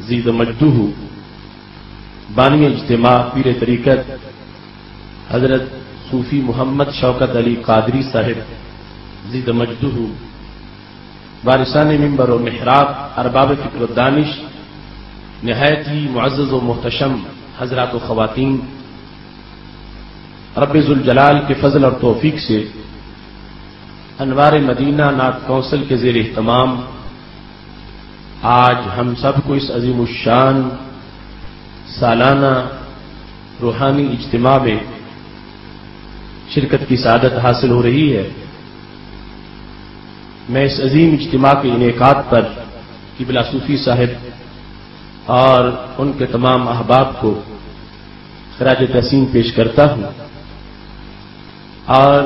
زید مجدہ بانی اجتماع پیر طریقت حضرت صوفی محمد شوکت علی قادری صاحب زید مجدہ وارثان منبر و محراب ارباب فکر و دانش نہایت ہی معزز و محتشم حضرات و خواتین، رب ذوالجلال کے فضل اور توفیق سے انوار مدینہ نعت کونسل کے زیر اہتمام آج ہم سب کو اس عظیم الشان سالانہ روحانی اجتماع میں شرکت کی سعادت حاصل ہو رہی ہے۔ میں اس عظیم اجتماع کے انعقاد پر قبلہ صوفی صاحب اور ان کے تمام احباب کو خراج تحسین پیش کرتا ہوں، اور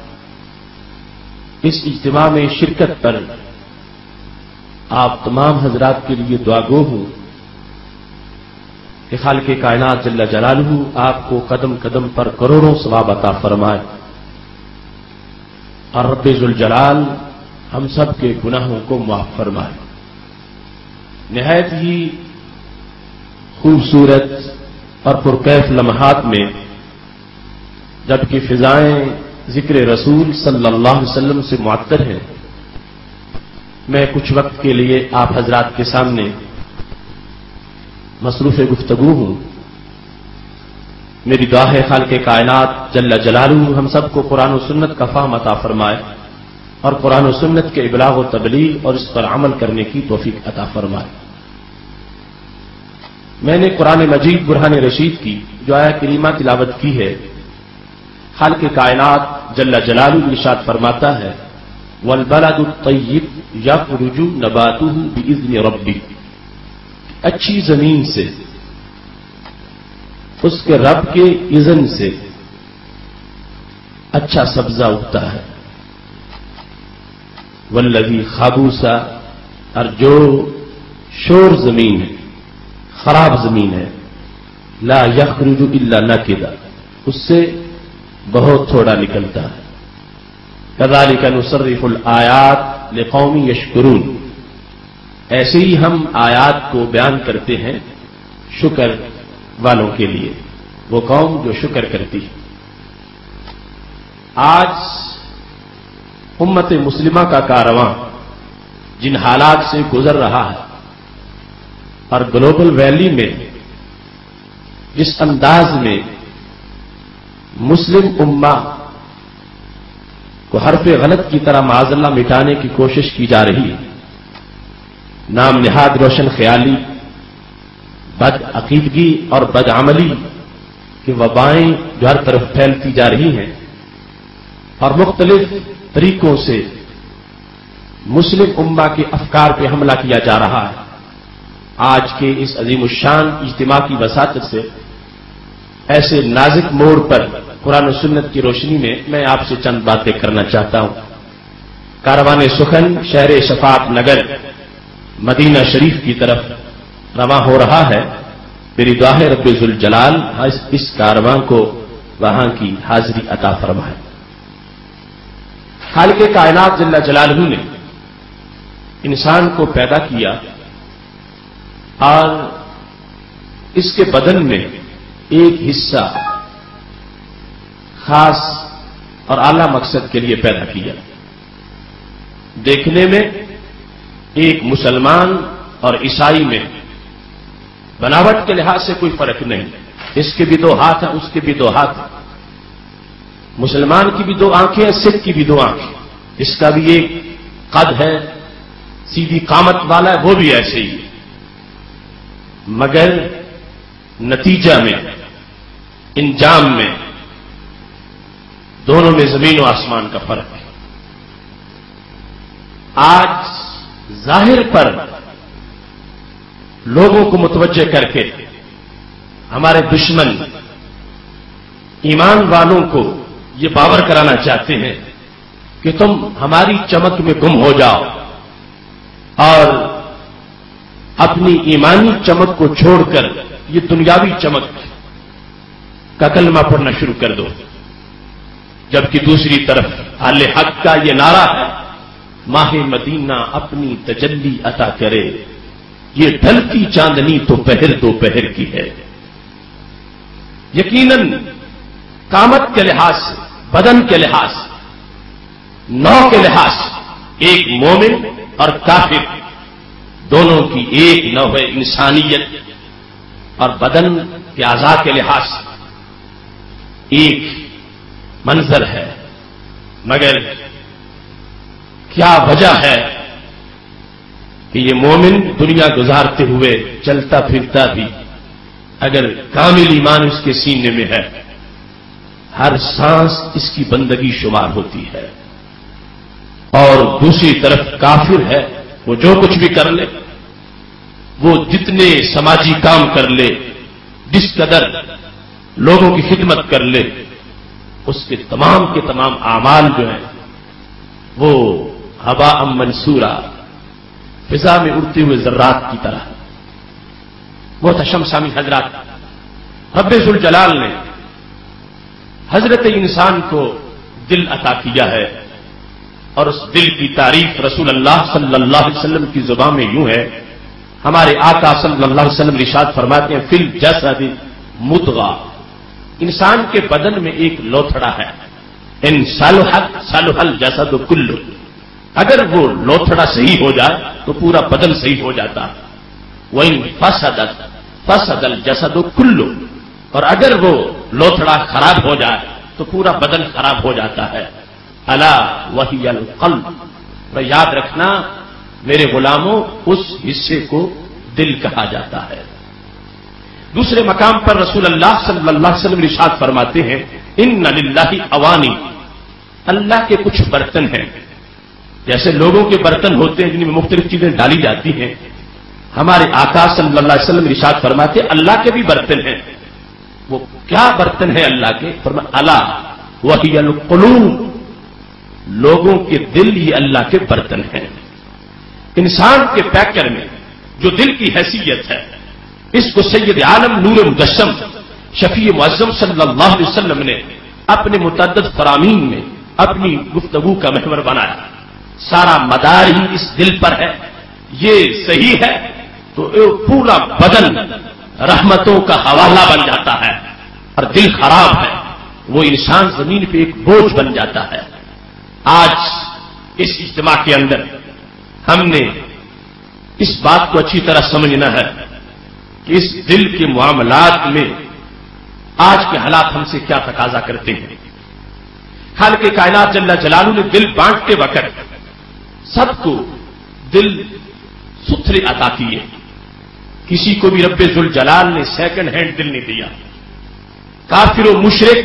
اس اجتماع میں شرکت پر آپ تمام حضرات کے لیے دعا گو ہوں کہ خالق کائنات جل جلالہ آپ کو قدم قدم پر کروڑوں ثواب عطا فرمائے، اور رب ذوالجلال ہم سب کے گناہوں کو معاف فرمائے۔ نہایت ہی خوبصورت اور پرکیف لمحات میں جبکہ فضائیں ذکر رسول صلی اللہ علیہ وسلم سے معطر ہیں، میں کچھ وقت کے لیے آپ حضرات کے سامنے مصروف گفتگو ہوں۔ میری دعا ہے خالق کائنات جل جلالہ ہم سب کو قرآن و سنت کا فہم عطا فرمائے، اور قرآن و سنت کے ابلاغ و تبلیغ اور اس پر عمل کرنے کی توفیق عطا فرمائے۔ میں نے قرآن مجید برہان رشید کی جو آیہ کریمہ تلاوت کی ہے، خالق کائنات جل جلالہ ارشاد فرماتا ہے والبلد الطیب یخرج نباتہ باذن ربہ، اچھی زمین سے اس کے رب کے اذن سے اچھا سبزہ اگتا ہے، والذی خبوث، اور جو شور زمین ہے، خراب زمین ہے، لا یخرج الا نکدا، اس سے بہت تھوڑا نکلتا ہے۔ کذالک نصرف الآیات لقوم یشکرون، ایسے ہی ہم آیات کو بیان کرتے ہیں شکر والوں کے لیے، وہ قوم جو شکر کرتی ہے۔ آج امت مسلمہ کا کارواں جن حالات سے گزر رہا ہے اور گلوبل ویلی میں جس انداز میں مسلم امہ کو حرف غلط کی طرح معاذ اللہ مٹانے کی کوشش کی جا رہی ہے، نام نہاد روشن خیالی، بد عقیدگی اور بد عملی کی وبائیں جو ہر طرف پھیلتی جا رہی ہیں، اور مختلف طریقوں سے مسلم امہ کے افکار پہ حملہ کیا جا رہا ہے۔ آج کے اس عظیم الشان اجتماع کی وساطت سے ایسے نازک موڑ پر قرآن و سنت کی روشنی میں میں آپ سے چند باتیں کرنا چاہتا ہوں۔ کاروان سخن شہر شفاعت نگر مدینہ شریف کی طرف رواں ہو رہا ہے۔ میری دعا ہے رب ذوالجلال اس کارواں کو وہاں کی حاضری عطا فرمائے۔ خالق کائنات جل جلالہ نے انسان کو پیدا کیا اور اس کے بدن میں ایک حصہ خاص اور اعلی مقصد کے لیے پیدا کیا۔ دیکھنے میں ایک مسلمان اور عیسائی میں بناوٹ کے لحاظ سے کوئی فرق نہیں، اس کے بھی دو ہاتھ ہیں، اس کے بھی دو ہاتھ ہیں، مسلمان کی بھی دو آنکھیں ہیں، سکھ کی بھی دو آنکھیں، اس کا بھی ایک قد ہے، سیدھی قامت والا ہے، وہ بھی ایسے ہی، مگر نتیجہ میں انجام میں دونوں میں زمین و آسمان کا فرق ہے۔ آج ظاہر پر لوگوں کو متوجہ کر کے ہمارے دشمن ایمان والوں کو یہ باور کرانا چاہتے ہیں کہ تم ہماری چمک میں گم ہو جاؤ اور اپنی ایمانی چمک کو چھوڑ کر یہ دنیاوی چمک کا کلمہ پڑھنا شروع کر دو، جبکہ دوسری طرف اہل حق کا یہ نعرہ ہے ماہ مدینہ اپنی تجلی عطا کرے، یہ ڈھلتی چاندنی تو دوپہر کی ہے۔ یقیناً قامت کے لحاظ سے، بدن کے لحاظ سے، نو کے لحاظ سے ایک مومن اور کافر دونوں کی ایک نو ہے انسانیت اور بدن کے اعضاء کے لحاظ سے ایک منظر ہے، مگر کیا وجہ ہے کہ یہ مومن دنیا گزارتے ہوئے چلتا پھرتا بھی اگر کامل ایمان اس کے سینے میں ہے، ہر سانس اس کی بندگی شمار ہوتی ہے، اور دوسری طرف کافر ہے، وہ جو کچھ بھی کر لے، وہ جتنے سماجی کام کر لے، جس قدر لوگوں کی خدمت کر لے، اس کے تمام اعمال جو ہیں وہ ہوا منصورہ، فضا میں اڑتے ہوئے ذرات کی طرح۔ بہت اشم سامی حضرات، رب ذوالجلال نے حضرت انسان کو دل عطا کیا ہے، اور اس دل کی تعریف رسول اللہ صلی اللہ علیہ وسلم کی زبان میں یوں ہے، ہمارے آقا صلی اللہ علیہ وسلم ارشاد فرماتے ہیں فی الجسد مضغہ، انسان کے بدن میں ایک لوتھڑا ہے، ان صلح الجسد کلہ، اگر وہ لوتھڑا صحیح ہو جائے تو پورا بدن صحیح ہو جاتا ہے، وَإِن فَسَدَ الْجَسَدُ كُلُّهُ، اور اگر وہ لوتھڑا خراب ہو جائے تو پورا بدن خراب ہو جاتا ہے۔ الا وہی القلب، اور یاد رکھنا میرے غلاموں، اس حصے کو دل کہا جاتا ہے۔ دوسرے مقام پر رسول اللہ صلی اللہ علیہ وسلم ارشاد فرماتے ہیں ان للہ اوانی، اللہ کے کچھ برتن ہیں، جیسے لوگوں کے برتن ہوتے ہیں جن میں مختلف چیزیں ڈالی جاتی ہیں، ہمارے آقا صلی اللہ علیہ وسلم ارشاد فرماتے ہیں اللہ کے بھی برتن ہیں۔ وہ کیا برتن ہیں اللہ کے؟ فرمایا الا وہی القلوب، لوگوں کے دل یہ اللہ کے برتن ہیں۔ انسان کے پیکر میں جو دل کی حیثیت ہے، اس کو سید عالم نور مجسم شفیع معظم صلی اللہ علیہ وسلم نے اپنے متعدد فرامین میں اپنی گفتگو کا محور بنایا، سارا مدار ہی اس دل پر ہے۔ یہ صحیح ہے تو پورا بدن رحمتوں کا حوالہ بن جاتا ہے، اور دل خراب ہے وہ انسان زمین پہ ایک بوجھ بن جاتا ہے۔ آج اس اجتماع کے اندر ہم نے اس بات کو اچھی طرح سمجھنا ہے کہ اس دل کے معاملات میں آج کے حالات ہم سے کیا تقاضا کرتے ہیں۔ خالق کائنات جل جلالہ نے دل بانٹتے وقت سب کو دل ستھرے عطا کیے، کسی کو بھی رب ذوالجلال نے سیکنڈ ہینڈ دل نہیں دیا۔ کافر و مشرک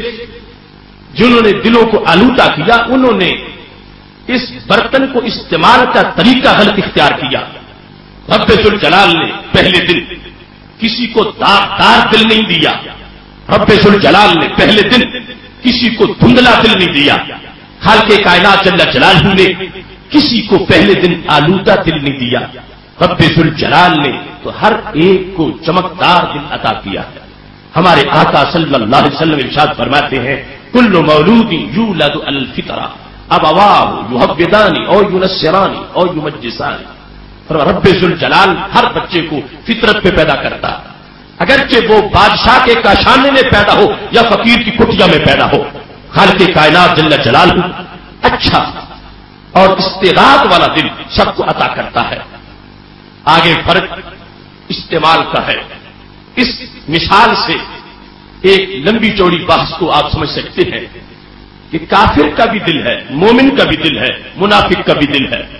جنہوں نے دلوں کو آلودہ کیا، انہوں نے اس برتن کو استعمال کا طریقہ غلط اختیار کیا۔ رب ذوالجلال نے پہلے دن کسی کو داغدار دل نہیں دیا، رب ذوالجلال نے پہلے دن کسی کو دھندلا دل نہیں دیا، خالق کائنات جل جلالہ نے کسی کو پہلے دن آلودہ دل نہیں دیا، رب ذوالجلال نے تو ہر ایک کو چمکدار دل عطا کیا ہے۔ ہمارے آقا صلی اللہ علیہ وسلم ارشاد فرماتے ہیں کل مولود یولد علی الفطرہ ابواہ یحودانی او ینصرانی او یمجسانی، رب ذوالجلال ہر بچے کو فطرت پہ پیدا کرتا، اگرچہ وہ بادشاہ کے کاشانے میں پیدا ہو یا فقیر کی کٹیا میں پیدا ہو، خالق کائنات جل جلالہ اچھا اور استعداد والا دل سب کو عطا کرتا ہے۔ آگے فرق استعمال کا ہے۔ اس مثال سے ایک لمبی چوڑی بحث کو آپ سمجھ سکتے ہیں کہ کافر کا بھی دل ہے، مومن کا بھی دل ہے، منافق کا بھی دل ہے۔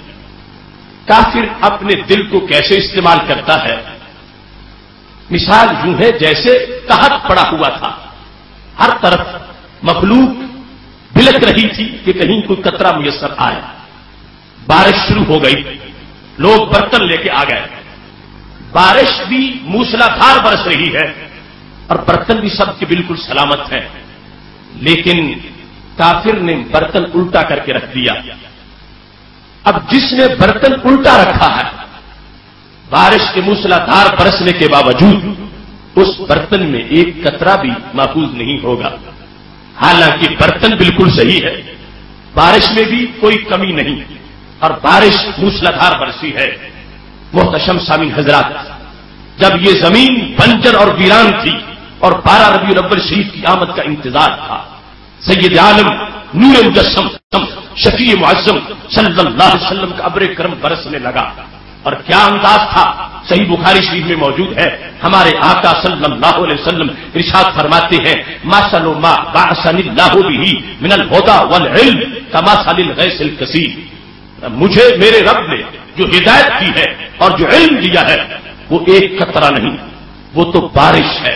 کافر اپنے دل کو کیسے استعمال کرتا ہے؟ مثال یوں ہے جیسے قحط پڑا ہوا تھا، ہر طرف مخلوق بلک رہی تھی کہ کہیں کوئی قطرہ میسر آئے، بارش شروع ہو گئی، لوگ برتن لے کے آ گئے، بارش بھی موسلادھار برس رہی ہے اور برتن بھی سب کے بالکل سلامت ہیں، لیکن کافر نے برتن الٹا کر کے رکھ دیا۔ اب جس نے برتن الٹا رکھا ہے، بارش کے موسلادھار برسنے کے باوجود اس برتن میں ایک قطرہ بھی محفوظ نہیں ہوگا، حالانکہ برتن بالکل صحیح ہے، بارش میں بھی کوئی کمی نہیں اور بارش موسلادھار برسی ہے، محتشم سامعین حضرات، جب یہ زمین بنجر اور ویران تھی اور 12 ربیع الاول شریف کی آمد کا انتظار تھا، سید عالم نور مجسم شفیع معظم صلی اللہ علیہ وسلم کا ابر کرم برسنے لگا، اور کیا انداز تھا، صحیح بخاری شریف میں موجود ہے، ہمارے آقا صلی اللہ علیہ وسلم ارشاد فرماتے ہیں مثل ما بعثنی اللہ بہ من الہدی والعلم کمثل الغیث الکثیر، مجھے میرے رب نے جو ہدایت کی ہے اور جو علم دیا ہے وہ ایک قطرہ نہیں، وہ تو بارش ہے۔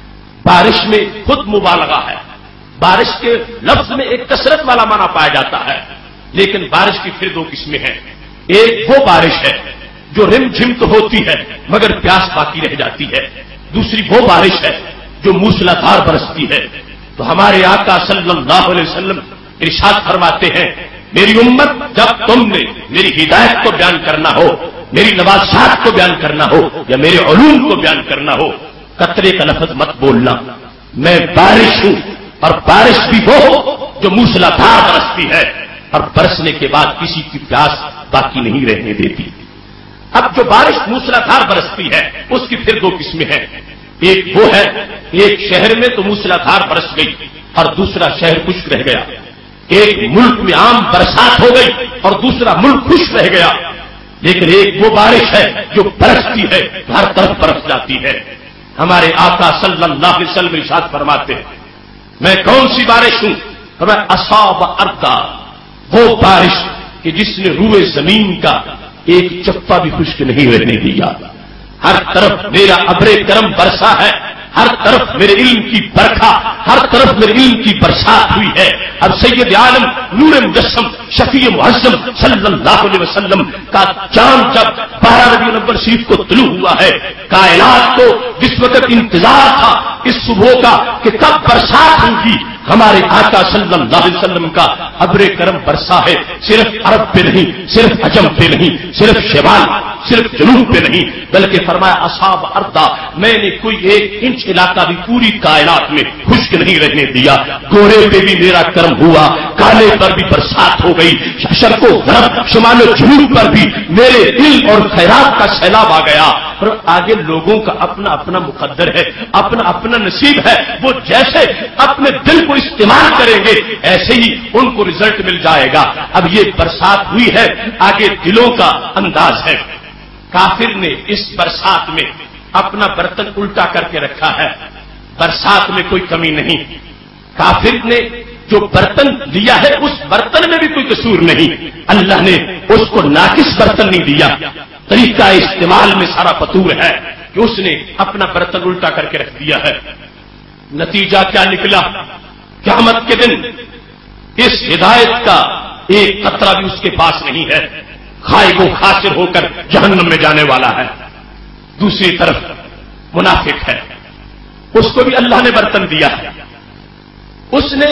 بارش میں خود مبالغہ ہے، بارش کے لفظ میں ایک کثرت والا معنی پایا جاتا ہے، لیکن بارش کی پھر دو قسمیں ہیں، ایک وہ بارش ہے جو رم جھم تو ہوتی ہے مگر پیاس باقی رہ جاتی ہے، دوسری وہ بارش ہے جو موسلادھار برستی ہے۔ تو ہمارے آقا صلی اللہ علیہ وسلم ارشاد فرماتے ہیں میری امت جب تم نے میری ہدایت کو بیان کرنا ہو، میری نوازشات کو بیان کرنا ہو یا میرے علوم کو بیان کرنا ہو، قطرے کا لفظ مت بولنا، میں بارش ہوں، اور بارش بھی وہ جو موسلادھار برستی ہے اور برسنے کے بعد کسی کی پیاس باقی نہیں رہنے دیتی۔ اب جو بارش موسلادھار برستی ہے اس کی پھر دو قسمیں ہیں، ایک وہ ہے ایک شہر میں تو موسلادھار برس گئی اور دوسرا شہر خشک رہ گیا، ایک ملک میں عام برسات ہو گئی اور دوسرا ملک خشک رہ گیا، لیکن ایک وہ بارش ہے جو برستی ہے ہر طرف برس جاتی ہے۔ ہمارے آقا صلی اللہ علیہ وسلم ارشاد فرماتے ہیں میں کون سی بارش ہوں؟ فرمایا اصاب اردا، وہ بارش کہ جس نے روئے زمین کا ایک چپا بھی خشک نہیں رہنے دیا، ہر طرف میرا ابر کرم برسا ہے، ہر طرف میرے علم کی برکھا، ہر طرف میرے علم کی برسات ہوئی ہے۔ اب سید عالم نور مجسم شفیع معظم صلی اللہ علیہ وسلم کا چاند جب 12 ربیع الاول شریف کو طلوع ہوا ہے، کائنات کو جس وقت انتظار تھا اس صبح کا کہ کب برسات ہوگی، ہمارے آقا صلی اللہ علیہ وسلم کا ابر کرم برسا ہے، صرف عرب پہ نہیں، صرف عجم پہ نہیں، صرف شمال، صرف جنوب پہ نہیں، بلکہ فرمایا اصاب اردا، میں نے کوئی 1 انچ علاقہ بھی پوری کائنات میں خشک نہیں رہنے دیا، گورے پہ بھی میرا کرم ہوا، کالے پر بھی برسات ہو گئی، شرق و غرب شمال و جنوب پر بھی میرے علم اور خیرات کا سیلاب آ گیا۔ اور آگے لوگوں کا اپنا اپنا مقدر ہے، اپنا اپنا نصیب ہے، وہ جیسے اپنے دل کو استعمال کریں گے ایسے ہی ان کو رزلٹ مل جائے گا۔ اب یہ برسات ہوئی ہے، آگے دلوں کا انداز ہے۔ کافر نے اس برسات میں اپنا برتن الٹا کر کے رکھا ہے، برسات میں کوئی کمی نہیں، کافر نے جو برتن دیا ہے اس برتن میں بھی کوئی قصور نہیں، اللہ نے اس کو ناقص برتن نہیں دیا، طریقہ استعمال میں سارا قصور ہے کہ اس نے اپنا برتن الٹا کر کے رکھ دیا ہے۔ نتیجہ کیا نکلا؟ قیامت کے دن اس ہدایت کا ایک قطرہ بھی اس کے پاس نہیں ہے، خائب و خاسر ہو کر جہنم میں جانے والا ہے۔ دوسری طرف منافق ہے، اس کو بھی اللہ نے برتن دیا ہے، اس نے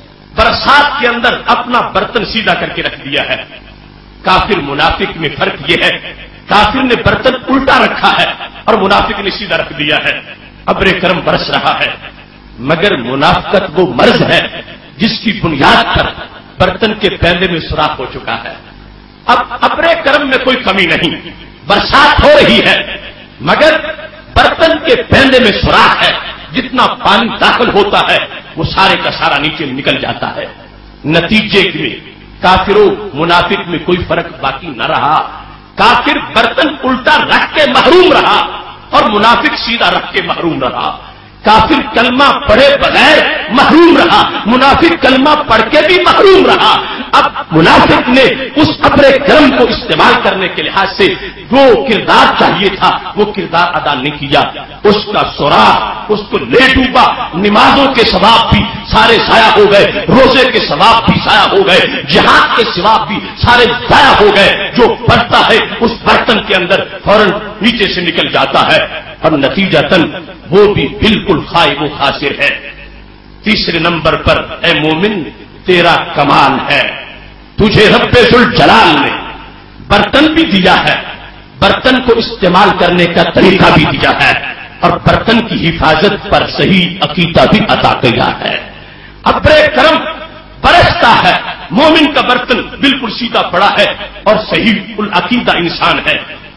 برسات کے اندر اپنا برتن سیدھا کر کے رکھ دیا ہے۔ کافر منافق میں فرق یہ ہے، کافر نے برتن الٹا رکھا ہے اور منافق نے سیدھا رکھ دیا ہے، ابر کرم برس رہا ہے، مگر منافقت وہ مرض ہے جس کی بنیاد پر برتن کے پیندے میں سوراخ ہو چکا ہے۔ اب ابر کرم میں کوئی کمی نہیں، برسات ہو رہی ہے مگر برتن کے پیندے میں سوراخ ہے، جتنا پانی داخل ہوتا ہے وہ سارے کا سارا نیچے نکل جاتا ہے۔ نتیجے میں کافروں منافق میں کوئی فرق باقی نہ رہا، کافر برتن الٹا رکھ کے محروم رہا اور منافق سیدھا رکھ کے محروم رہا۔ کافر کلمہ پڑھے بغیر محروم رہا، منافق کلمہ پڑھ کے بھی محروم رہا۔ اب منافق نے اس ابر کرم کو استعمال کرنے کے لحاظ سے جو کردار چاہیے تھا وہ کردار ادا نہیں کیا، اس کا سوراخ اس کو لے ڈوبا، نمازوں کے ثواب بھی سارے ضائع ہو گئے، روزے کے ثواب بھی ضائع ہو گئے، جہاد کے ثواب بھی سارے ضائع ہو گئے، جو پڑتا ہے اس برتن کے اندر فوراً نیچے سے نکل جاتا ہے اور نتیجتاً وہ بھی بالکل خائب و خاسر ہے۔ تیسرے نمبر پر اے مومن تیرا کمال ہے، تجھے رب ذوالجلال نے برتن بھی دیا ہے، برتن کو استعمال کرنے کا طریقہ بھی دیا ہے اور برتن کی حفاظت پر صحیح عقیدہ بھی عطا کیا ہے۔ ابر کرم برستا ہے، مومن کا برتن بالکل سیدھا پڑا ہے اور صحیح العقیدہ انسان ہے،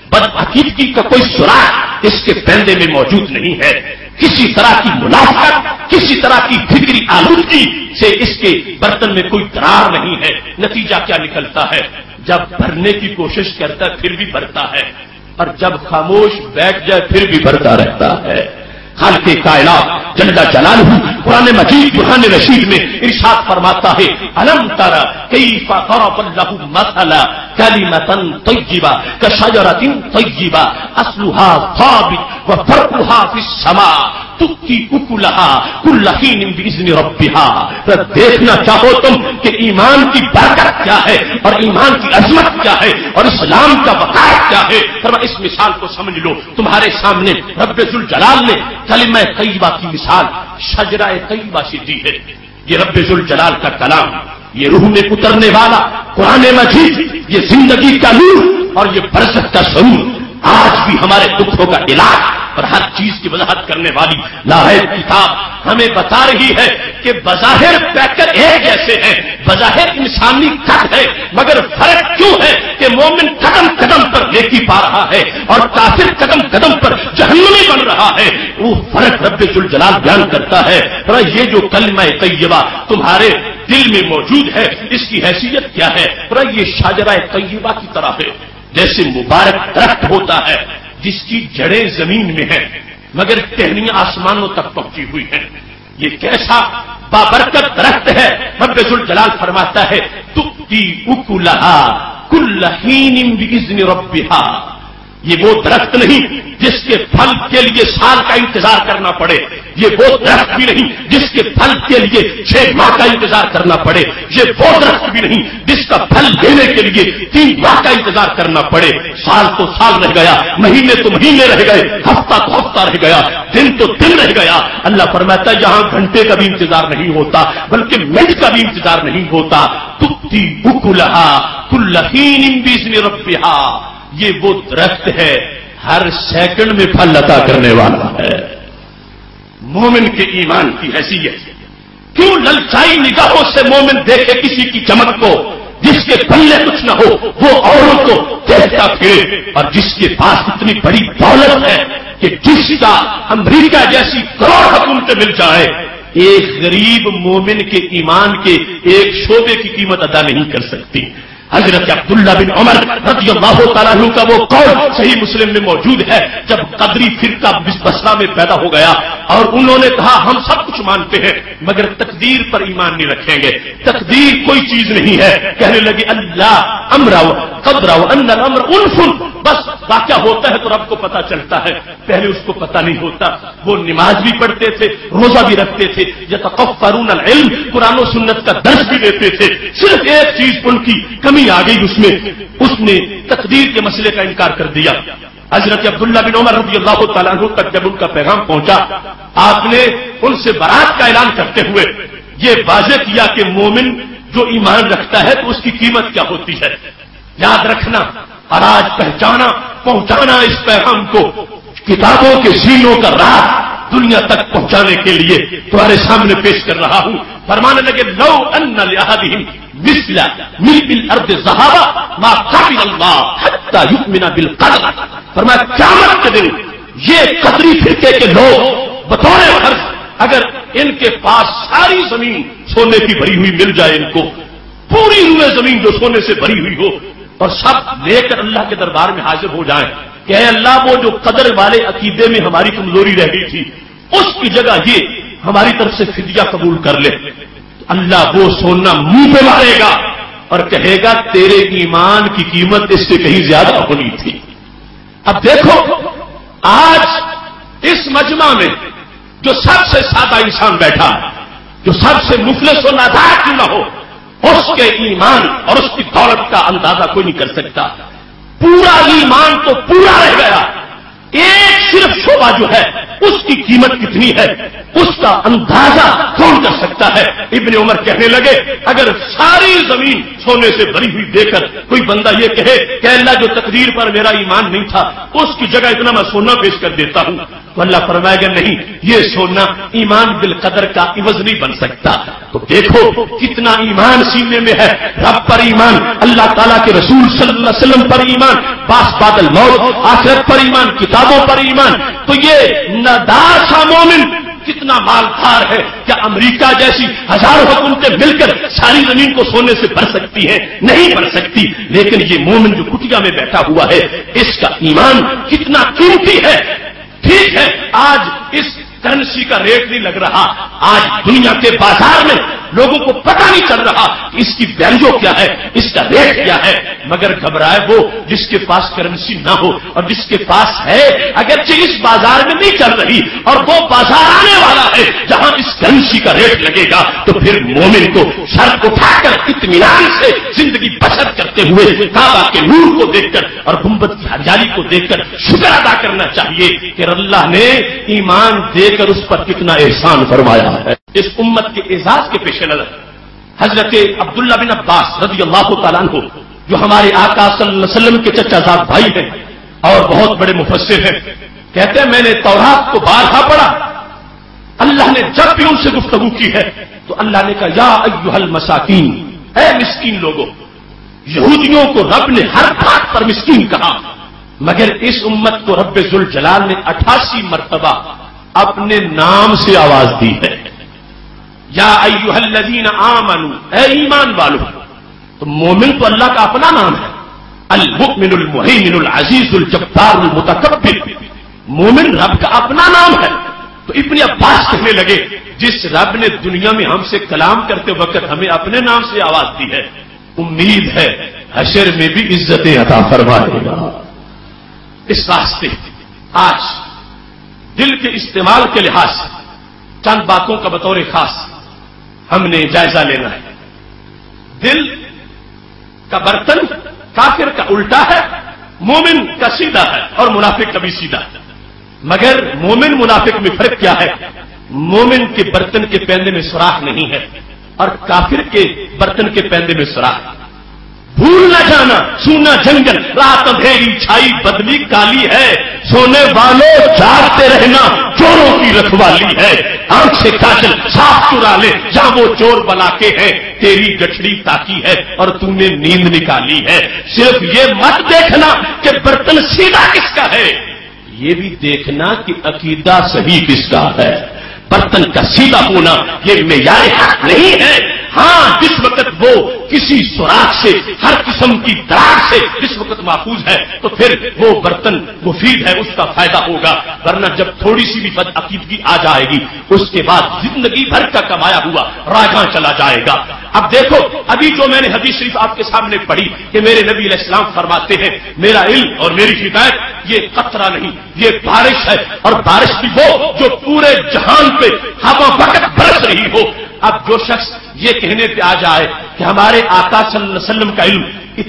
بدعقیدگی کا کوئی سراغ اس کے پیندے میں موجود نہیں ہے. کسی طرح کی منافقت، کسی طرح کی فکری آلودگی سے اس کے برتن میں کوئی درار نہیں ہے. نتیجہ کیا نکلتا ہے؟ جب بھرنے کی کوشش کرتا ہے پھر بھی بھرتا ہے، اور جب خاموش بیٹھ جائے پھر بھی بھرتا رہتا ہے. خالق کائنات جل جلالہ قرآن مجید برہان رشید میں ارشاد فرماتا ہے الم تر کیف ضرب اللہ مثلا کلمۃ طیبہ کشجرۃ طیبہ اصلها ثابت وفرعها فی السماء تؤتی اکلها کل حین باذن ربها. دیکھنا چاہو تم کہ ایمان کی برکت کیا ہے اور ایمان کی عظمت کیا ہے اور اسلام کا وقار کیا ہے. فرمایا اس مثال کو سمجھ لو. تمہارے سامنے رب ذوالجلال نے کلمہ طیبہ کی مثال شجرہ طیبہ سے دی ہے. یہ رب ذوالجلال کا کلام، یہ روح میں اترنے والا قرآن مجید، یہ زندگی کا نور اور یہ برکت کا سرور آج بھی ہمارے دکھوں کا علاج اور ہر چیز کی وضاحت کرنے والی لاحق کتاب ہمیں بتا رہی ہے کہ بظاہر پیکر ایک جیسے ہیں، بظاہر انسانی قد ہے، مگر فرق کیوں ہے کہ مومن قدم قدم پر نیکی پا رہا ہے اور کافر قدم قدم پر جہنمی بن رہا ہے. وہ فرق رب ذوالجلال بیان کرتا ہے. یہ جو کلمہ طیبہ تمہارے دل میں موجود ہے اس کی حیثیت کیا ہے؟ یہ شجرہ طیبہ کی طرح ہے. جیسے مبارک درخت ہوتا ہے جس کی جڑیں زمین میں ہیں مگر ٹہنیاں آسمانوں تک پہنچی ہوئی ہیں. یہ کیسا بابرکت درخت ہے؟ رب ذوالجلال فرماتا ہے تؤتی اکلہا کل حین باذن ربہا. یہ وہ درخت نہیں جس کے پھل کے لیے سال کا انتظار کرنا پڑے، یہ وہ درخت بھی نہیں جس کے پھل کے لیے 6 ماہ کا انتظار کرنا پڑے، یہ وہ درخت بھی نہیں جس کا پھل لینے کے لیے 3 ماہ کا انتظار کرنا پڑے. سال تو سال رہ گیا، مہینے تو مہینے رہ گئے، ہفتہ تو ہفتہ رہ گیا، دن تو دن رہ گیا. اللہ فرماتا ہے یہاں گھنٹے کا بھی انتظار نہیں ہوتا بلکہ منٹ کا بھی انتظار نہیں ہوتا. تؤتی اکلہا کل حین باذن ربہا. یہ وہ درخت ہے ہر سیکنڈ میں پھل عطا کرنے والا ہے. مومن کے ایمان کی حیثیت کیوں للچائی نگاہوں سے مومن دیکھے کسی کی چمک کو، جس کے پلے کچھ نہ ہو وہ اوروں کو دیکھتا پھرے، اور جس کے پاس اتنی بڑی دولت ہے کہ جس کا امریکہ جیسی کروڑ حکومتیں مل جائے ایک غریب مومن کے ایمان کے ایک شعبے کی قیمت ادا نہیں کر سکتی. حضرت عبداللہ بن عمر رضی اللہ تعالیٰ عنہ کا وہ قول صحیح مسلم میں موجود ہے. جب قدری فرقہ بصرہ میں پیدا ہو گیا اور انہوں نے کہا ہم سب کچھ مانتے ہیں مگر تقدیر پر ایمان نہیں رکھیں گے، تقدیر کوئی چیز نہیں ہے. کہنے لگے اللہ امر قدر ان الامر انف، بس واقعہ ہوتا ہے تو رب کو پتا چلتا ہے، پہلے اس کو پتا نہیں ہوتا. وہ نماز بھی پڑھتے تھے، روزہ بھی رکھتے تھے، یتقفرون العلم، قرآن و سنت کا درس بھی دیتے تھے. صرف ایک چیز ان کی کمی آ گئی، اس نے تقدیر کے مسئلے کا انکار کر دیا. حضرت عبداللہ بن عمر رضی اللہ تعالیٰ عنہ تک جب ان کا پیغام پہنچا آپ نے ان سے برات کا اعلان کرتے ہوئے یہ واضح کیا کہ مومن جو ایمان رکھتا ہے تو اس کی قیمت کیا ہوتی ہے. یاد رکھنا اور آج پہنچانا اس پیغام کو کتابوں کے سینوں کا راہ دنیا تک پہنچانے کے لیے تمہارے سامنے پیش کر رہا ہوں. فرمانے لگے لو ان لأحدہم مثل ملء الارض ذهبا ما قبل اللہ حتى یؤمن بالقدر. فرمایا قیامت کے دن یہ قدری فرقے کے لوگ بطور فرض اگر ان کے پاس ساری زمین سونے کی بھری ہوئی مل جائے، ان کو پوری روئے زمین جو سونے سے بھری ہوئی ہو اور سب لے کر اللہ کے دربار میں حاضر ہو جائیں کہ اے اللہ وہ جو قدر والے عقیدے میں ہماری کمزوری رہ گئی تھی اس کی جگہ یہ ہماری طرف سے فدیہ قبول کر لے، اللہ وہ سونا منہ پہ مارے گا اور کہے گا تیرے ایمان کی قیمت اس سے کہیں زیادہ ہونی تھی. اب دیکھو آج اس مجمع میں جو سب سے سادہ انسان بیٹھا ہے، جو سب سے مفلس و نادار کیوں نہ ہو، اس کے ایمان اور اس کی دولت کا اندازہ کوئی نہیں کر سکتا. پورا ایمان تو پورا رہ گیا، ایک صرف شعبہ جو ہے اس کی قیمت کتنی ہے اس کا اندازہ کون کر سکتا ہے. ابن عمر کہنے لگے اگر ساری زمین سونے سے بھری ہوئی دے کر کوئی بندہ یہ کہے کہ اللہ جو تقدیر پر میرا ایمان نہیں تھا اس کی جگہ اتنا میں سونا پیش کر دیتا ہوں، تو اللہ فرمائے گا نہیں، یہ سونا ایمان بالقدر کا عوض نہیں بن سکتا. تو دیکھو کتنا ایمان سینے میں ہے، رب پر ایمان، اللہ تعالیٰ کے رسول صلی اللہ علیہ وسلم پر ایمان، باس بعد الموت، آخرت پر ایمان، کتابوں پر ایمان. تو یہ ندار سا مومن کتنا مالدار ہے. کیا امریکہ جیسی ہزاروں حکومتیں مل کر ساری زمین کو سونے سے بھر سکتی ہیں؟ نہیں بھر سکتی. لیکن یہ مومن جو کٹیا میں بیٹھا ہوا ہے، اس کا ایمان کتنا قیمتی ہے. ٹھیک ہے آج اس کرنسی کا ریٹ نہیں لگ رہا، آج دنیا کے بازار میں لوگوں کو پتہ نہیں چل رہا کہ اس کی ویلیو کیا ہے، اس کا ریٹ کیا ہے. مگر گھبرائے وہ جس کے پاس کرنسی نہ ہو، اور جس کے پاس ہے اگرچہ اس بازار میں نہیں چل رہی، اور وہ بازار آنے والا ہے جہاں اس کرنسی کا ریٹ لگے گا. تو پھر مومن کو سر اٹھا کر اطمینان سے زندگی بسر کرتے ہوئے کعبہ کے نور کو دیکھ کر اور گنبد کی ہریالی کو دیکھ کر شکر ادا کرنا چاہیے کہ اللہ نے ایمان دے کر اس پر کتنا احسان فرمایا ہے. اس امت کے اعزاز کے پیش نظر حضرت عبداللہ بن عباس رضی اللہ تعالیٰ عنہ جو ہمارے آقا صلی اللہ علیہ وسلم کے چچا زاد بھائی ہیں اور بہت بڑے مفسر ہیں، کہتے ہیں میں نے تورات کو بارہا پڑھا. اللہ نے جب بھی ان سے گفتگو کی ہے تو اللہ نے کہا یا ایھا المساکین، اے مسکین لوگوں. یہودیوں کو رب نے ہر بات پر مسکین کہا، مگر اس امت کو رب ذوالجلال نے 88 مرتبہ اپنے نام سے آواز دی ہے. یا ایھا الذین آمنوا، اے ایمان والو. تو مومن تو اللہ کا اپنا نام ہے، المؤمن المہیمن العزیز الجبار المتکبر. مومن رب کا اپنا نام ہے. تو ابن عباس کہنے لگے جس رب نے دنیا میں ہم سے کلام کرتے وقت ہمیں اپنے نام سے آواز دی ہے، امید ہے حشر میں بھی عزتیں عطا فرمائے گا. اس راستے آج دل کے استعمال کے لحاظ سے چند باتوں کا بطور خاص ہم نے جائزہ لینا ہے. دل کا برتن کافر کا الٹا ہے، مومن کا سیدھا ہے اور منافق کا بھی سیدھا ہے. مگر مومن منافق میں فرق کیا ہے؟ مومن کے برتن کے پیندے میں سوراخ نہیں ہے اور کافر کے برتن کے پیندے میں سوراخ. بھول نہ جانا سونا جنگل، رات اندھیری چھائی بدلی کالی ہے، سونے والوں جاگتے رہنا چوروں کی رکھوالی ہے. آنکھ سے کاجل صاف چرا لے جہاں وہ چور بلا کے ہیں، تیری گٹھڑی تاکی ہے اور تو نے نیند نکالی ہے. صرف یہ مت دیکھنا کہ برتن سیدھا کس کا ہے، یہ بھی دیکھنا کہ عقیدہ صحیح کس کا ہے. برتن کا سیدھا ہونا یہ معیار حق نہیں ہے. ہاں جس وقت وہ کسی سوراخ سے، ہر قسم کی دراڑ سے جس وقت محفوظ ہے تو پھر وہ برتن مفید ہے، اس کا فائدہ ہوگا. ورنہ جب تھوڑی سی بھی بد عقیدگی آ جائے گی اس کے بعد زندگی بھر کا کمایا ہوا راجاں چلا جائے گا. اب دیکھو ابھی جو میں نے حدیث شریف آپ کے سامنے پڑھی کہ میرے نبی علیہ السلام فرماتے ہیں میرا علم اور میری ہدایت یہ قطرہ نہیں، یہ بارش ہے، اور بارش بھی وہ جو پورے جہان پہ ہوا وقت برس رہی ہو. اب جو شخص یہ کہنے پہ آ جائے کہ ہمارے آقا صلی اللہ علیہ وسلم کا علم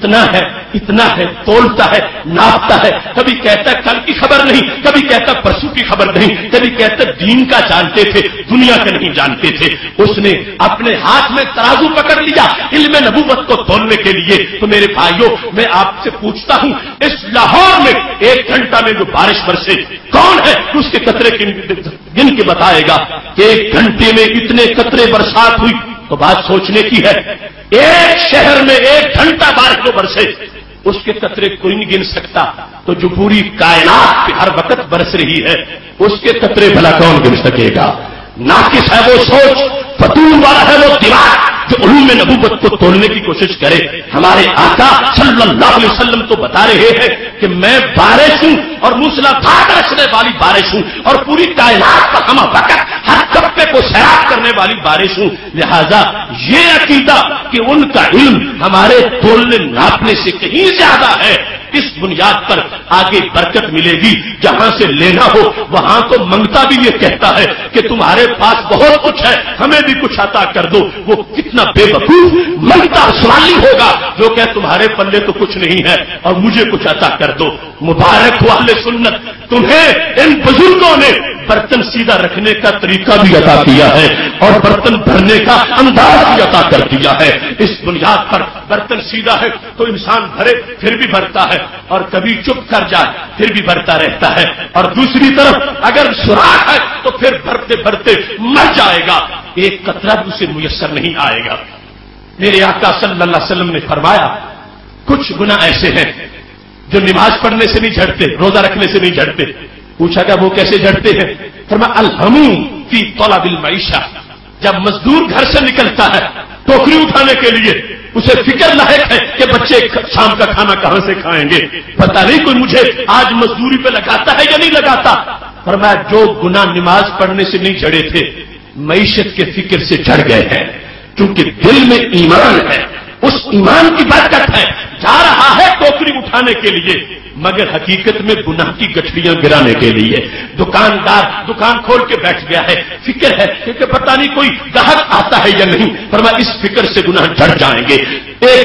اتنا ہے تولتا ہے، ناپتا ہے، کبھی کہتا ہے کل کی خبر نہیں، کبھی کہتا پرسوں کی خبر نہیں، کبھی کہتا دین کا جانتے تھے دنیا کا نہیں جانتے تھے. اس نے اپنے ہاتھ میں ترازو پکڑ لیا علم نبوت کو تولنے کے لیے. تو میرے بھائیوں میں آپ سے پوچھتا ہوں اس لاہور میں 1 گھنٹہ میں جو بارش برسے کون ہے اس کے قطرے گن کے بتائے گا کہ 1 گھنٹے میں اتنے قطرے برسات ہوئی؟ تو بات سوچنے کی ہے. ایک شہر میں 1 گھنٹہ بارش جو برسے اس کے قطرے کوئی نہیں گن سکتا، تو جو پوری کائنات پہ ہر وقت برس رہی ہے اس کے قطرے بھلا کون گن سکے گا؟ ناقص ہے وہ سوچ، فتور والا ہے وہ دماغ جو علوم نبوت کو تولنے کی کوشش کرے. ہمارے آقا صلی اللہ علیہ وسلم تو بتا رہے ہیں کہ میں بارش ہوں اور موسلادھار برسنے والی بارش ہوں اور پوری کائنات پر ہم وقت ہر طبقے کو سیراب کرنے والی بارش ہوں. لہذا یہ عقیدہ کہ ان کا علم ہمارے تولنے ناپنے سے کہیں زیادہ ہے، اس بنیاد پر آگے برکت ملے گی. جہاں سے لینا ہو وہاں تو منگتا بھی یہ کہتا ہے کہ تمہارے پاس بہت کچھ ہے ہمیں بھی کچھ عطا کر دو. وہ کتنا بے وقوف منگتا سوالی ہوگا جو کہ تمہارے پلے تو کچھ نہیں ہے اور مجھے کچھ عطا کر دو. مبارک ہو اہل سنت، تمہیں ان بزرگوں نے برتن سیدھا رکھنے کا طریقہ بھی عطا کیا ہے اور برتن بھرنے کا انداز بھی عطا کر دیا ہے. اس بنیاد پر برتن سیدھا ہے تو انسان بھرے پھر بھی بھرتا ہے اور کبھی چپ کر جائے پھر بھی بھرتا رہتا ہے، اور دوسری طرف اگر سوراخ ہے تو پھر بھرتے بھرتے مر جائے گا. ایک قطرہ بھی اسے میسر نہیں آئے گا۔ میرے آقا صلی اللہ علیہ وسلم نے فرمایا کچھ گناہ ایسے ہیں جو نماز پڑھنے سے نہیں جھڑتے، روزہ رکھنے سے نہیں جھڑتے۔ پوچھا کہ وہ کیسے جھڑتے ہیں؟ فرمایا الہموم فی طلب المعیشہ، جب مزدور گھر سے نکلتا ہے ٹوکری اٹھانے کے لیے اسے فکر لاحق ہے کہ بچے شام کا کھانا کہاں سے کھائیں گے، پتہ نہیں کوئی مجھے آج مزدوری پہ لگاتا ہے یا نہیں لگاتا۔ فرمایا جو گناہ نماز پڑھنے سے نہیں جھڑے تھے معیشت کے فکر سے جھڑ گئے ہیں، کیونکہ دل میں ایمان ہے، اس ایمان کی برکت ہے، جا رہا ہے ٹوکری اٹھانے کے لیے مگر حقیقت میں گناہ کی گٹھلیاں گرانے کے لیے۔ دکاندار دکان کھول کے بیٹھ گیا ہے، فکر ہے کہ پتہ نہیں کوئی گاہک آتا ہے یا نہیں، فرمایا اس فکر سے گناہ جھڑ جائیں گے۔ ایک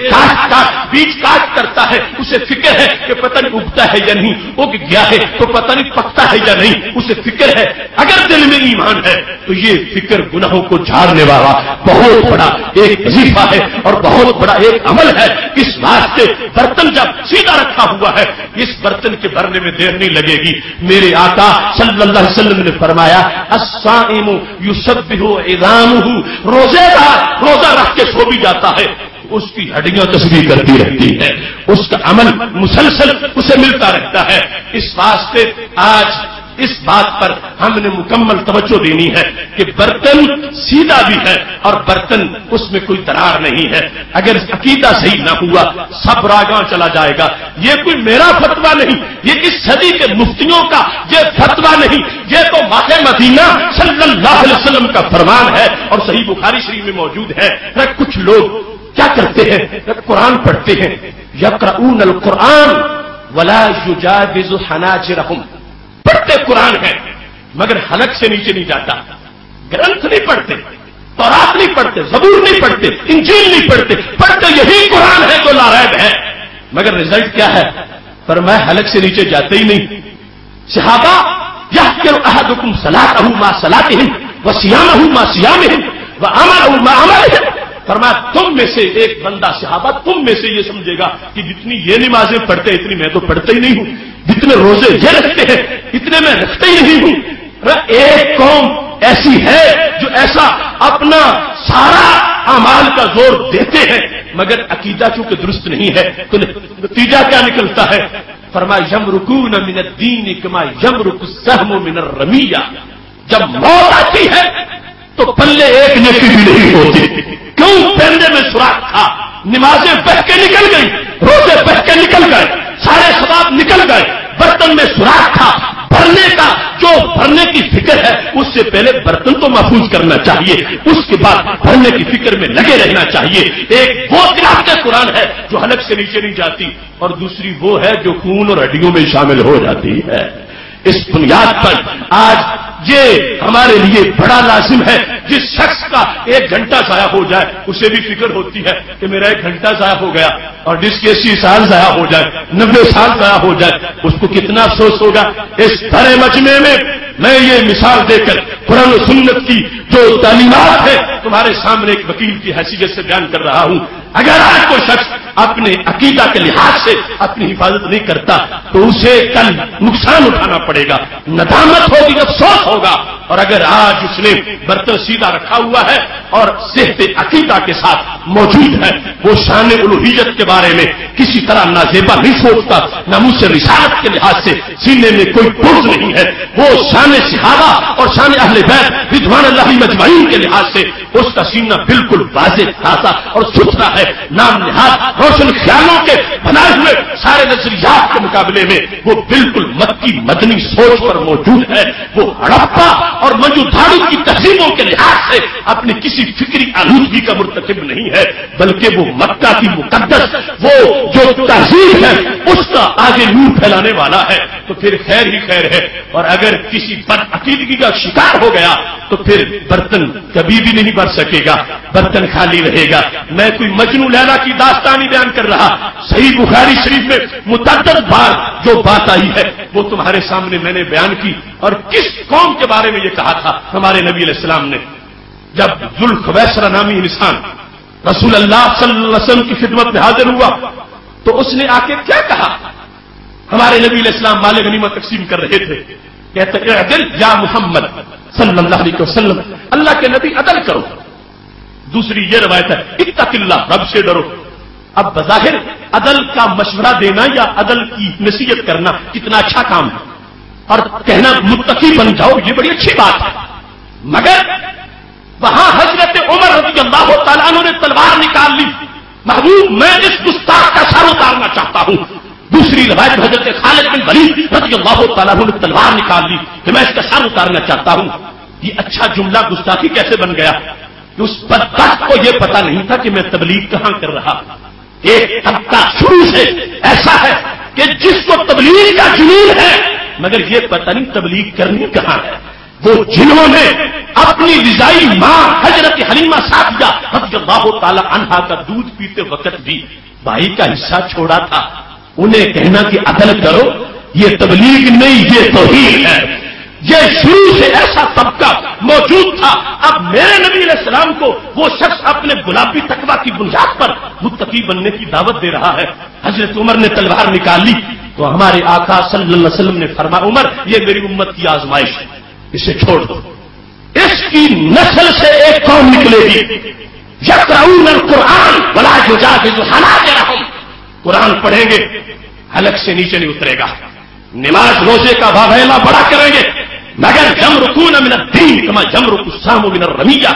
بیج کاٹ کرتا ہے، اسے فکر ہے کہ پتہ نہیں اگتا ہے یا نہیں، اگ گیا ہے تو پتہ نہیں پکتا ہے یا نہیں، اسے فکر ہے۔ اگر دل میں ایمان ہے تو یہ فکر گناہوں کو جھاڑنے والا بہت بڑا ایک وظیفہ ہے اور بہت بڑا ایک عمل ہے۔ اس واسطے برتن جب سیدھا رکھا ہوا ہے اس برتن کے بھرنے میں دیر نہیں لگے گی۔ میرے آقا صلی اللہ علیہ وسلم نے فرمایا الصائم یسبح عظامہ، روزے دار روزہ رکھ کے سو بھی جاتا ہے اس کی ہڈیاں تسبیح کرتی رہتی ہے، اس کا عمل مسلسل اسے ملتا رہتا ہے۔ اس واسطے آج اس بات پر ہم نے مکمل توجہ دینی ہے کہ برتن سیدھا بھی ہے اور برتن اس میں کوئی درار نہیں ہے۔ اگر عقیدہ صحیح نہ ہوا سب راگاں چلا جائے گا۔ یہ کوئی میرا فتویٰ نہیں، یہ اس صدی کے مفتیوں کا یہ فتویٰ نہیں، یہ تو ماہ مدینہ صلی اللہ علیہ وسلم کا فرمان ہے اور صحیح بخاری شریف میں موجود ہے۔ کچھ لوگ کیا کرتے ہیں، قرآن پڑھتے ہیں، یقرؤون القرآن ولا یجاوز حناجرہم، پڑھتے قرآن ہے مگر حلق سے نیچے نہیں جاتا، گرنتھ نہیں پڑھتے، تورات نہیں پڑھتے، زبور نہیں پڑھتے، انجیل نہیں پڑھتے، پڑھتے یہی قرآن ہے جو لا ریب ہے، مگر رزلٹ کیا ہے؟ فرمایا حلق سے نیچے جاتے ہی نہیں۔ صحابہ یحقر احدکم صلاتہ ما صلاتہم وصیامہ ما صیامہم وعملہ ما عملہم، فرمایا تم میں سے ایک بندہ صحابہ تم میں سے یہ سمجھے گا کہ جتنی یہ نمازیں پڑھتے اتنی میں تو پڑھتا ہی نہیں ہوں، جتنے روزے یہ رکھتے ہیں اتنے میں رکھتا ہی نہیں ہوں۔ ایک قوم ایسی ہے جو ایسا اپنا سارا اعمال کا زور دیتے ہیں مگر عقیدہ چونکہ درست نہیں ہے تو نتیجہ کیا نکلتا ہے؟ فرمایا یمرکون من الدین کما یمرک السهم من الرمیہ، جب موت آتی ہے تو پلے ایک نیکی بھی نہیں ہوتی۔ کیوں؟ پہلے میں سوراخ تھا، نمازیں بہہ کے نکل گئی، روزے بہہ کے نکل گئے، سارے ثواب نکل گئے، برتن میں سوراخ تھا، بھرنے کا جو بھرنے کی فکر ہے اس سے پہلے برتن تو محفوظ کرنا چاہیے، اس کے بعد بھرنے کی فکر میں لگے رہنا چاہیے۔ ایک وہ تلاوت قرآن ہے جو حلق سے نیچے نہیں جاتی اور دوسری وہ ہے جو خون اور ہڈیوں میں شامل ہو جاتی ہے۔ اس بنیاد پر آج یہ ہمارے لیے بڑا لازم ہے، جس شخص کا 1 گھنٹہ ضائع ہو جائے اسے بھی فکر ہوتی ہے کہ میرا 1 گھنٹہ ضائع ہو گیا، اور جس کے 80 سال ضائع ہو جائے 90 سال ضائع ہو جائے اس کو کتنا افسوس ہوگا۔ اس بڑے مجمع میں میں یہ مثال دے کر قرآن و سنت کی جو تعلیمات ہے تمہارے سامنے ایک وکیل کی حیثیت سے بیان کر رہا ہوں۔ اگر آج کوئی شخص اپنے عقیدہ کے لحاظ سے اپنی حفاظت نہیں کرتا تو اسے کل نقصان اٹھانا پڑے گا، ندامت ہوگی، افسوس ہوگا۔ اور اگر آج اس نے برتن سیدھا رکھا ہوا ہے اور صحت عقیدہ کے ساتھ موجود ہے، وہ شان الوہیت کے بارے میں کسی طرح نازیبا نہیں سوچتا، ناموس رسالت کے لحاظ سے سینے میں کوئی برز نہیں ہے، وہ شان صحابہ اور شان اہل بیت رضوان اللہ مجمعین کے لحاظ سے اس کا سینہ بالکل واضح تازہ اور ستھرا ہے، نام نہاد روشن خیالوں کے بنائے ہوئے سارے نظریات کے مقابلے میں وہ بالکل مکی مدنی سوچ پر موجود ہے۔ وہ ہڑپا اور منجو دھاڑو کی تہذیبوں کے لحاظ سے اپنی کسی فکری آلودگی کا مرتکب نہیں ہے، بلکہ وہ مکہ کی مقدس وہ جو تہذیب ہے اس کا آگے نور پھیلانے والا ہے، تو پھر خیر ہی خیر ہے۔ اور اگر کسی بد عقیدگی کا شکار ہو گیا تو پھر برتن کبھی بھی نہیں بھر سکے گا، برتن خالی رہے گا۔ میں کوئی مجنو لیلا کی داستانی بیان کر رہا، صحیح بخاری شریف میں متعدد بار جو بات آئی ہے وہ تمہارے سامنے میں نے بیان کی۔ اور کس قوم کے بارے میں یہ کہا تھا ہمارے نبی علیہ السلام نے؟ جب ذوالخویسرہ نامی انسان رسول اللہ صلی اللہ علیہ وسلم کی خدمت میں حاضر ہوا تو اس نے آ کے کیا کہا؟ ہمارے نبی علیہ السلام مال غنیمت تقسیم کر رہے تھے، کہتے اعدل یا محمد، صلی اللہ علیہ وسلم، اللہ کے نبی عدل کرو. دوسری یہ روایت ہے اتق اللہ، رب سے ڈرو. اب بظاہر عدل کا مشورہ دینا یا عدل کی نصیحت کرنا کتنا اچھا کام ہے، اور کہنا متقی بن جاؤ یہ بڑی اچھی بات ہے. مگر وہاں حضرت عمر رضی اللہ تعالیٰ عنہ نے تلوار نکال لی. محبوب میں اس گستاخ کا سر اتارنا چاہتا ہوں. دوسری روایت حضرت خالد بن ولید رضی اللہ تعالیٰ عنہ نے تلوار نکال لی کہ میں اس کا سر اتارنا چاہتا ہوں. یہ اچھا جملہ گستاخی کیسے بن گیا کہ اس بدبخت کو یہ پتا نہیں تھا کہ میں تبلیغ کہاں کر رہا. ایک طبقہ شروع سے ایسا ہے کہ جس کو تبلیغ کا جنون ہے مگر یہ پتہ نہیں تبلیغ کرنی کہاں ہے. وہ جنہوں نے اپنی رضائی ماں حضرت حلیمہ سعدیہ رضی اللہ تعالی عنہا کا دودھ پیتے وقت بھی بھائی کا حصہ چھوڑا تھا، انہیں کہنا کہ عدل کرو یہ تبلیغ نہیں یہ توہین ہے. یہ شروع سے ایسا طبقہ موجود تھا. اب میرے نبی علیہ السلام کو وہ شخص اپنے گلابی تقویٰ کی بنیاد پر متقی بننے کی دعوت دے رہا ہے. حضرت عمر نے تلوار نکال لی تو ہمارے آقا صلی اللہ علیہ وسلم نے فرمایا عمر یہ میری امت کی آزمائش ہے، اسے چھوڑ دو. اس کی نسل سے ایک قوم نکلے گی یقرؤون القرآن ولا یجاوز حناجرہم، قرآن پڑھیں گے حلق سے نیچے نہیں اترے گا. نماز روزے کا واویلا بڑا کریں گے مگر یمرقون من الدین کما یمرق السام من الرمیہ،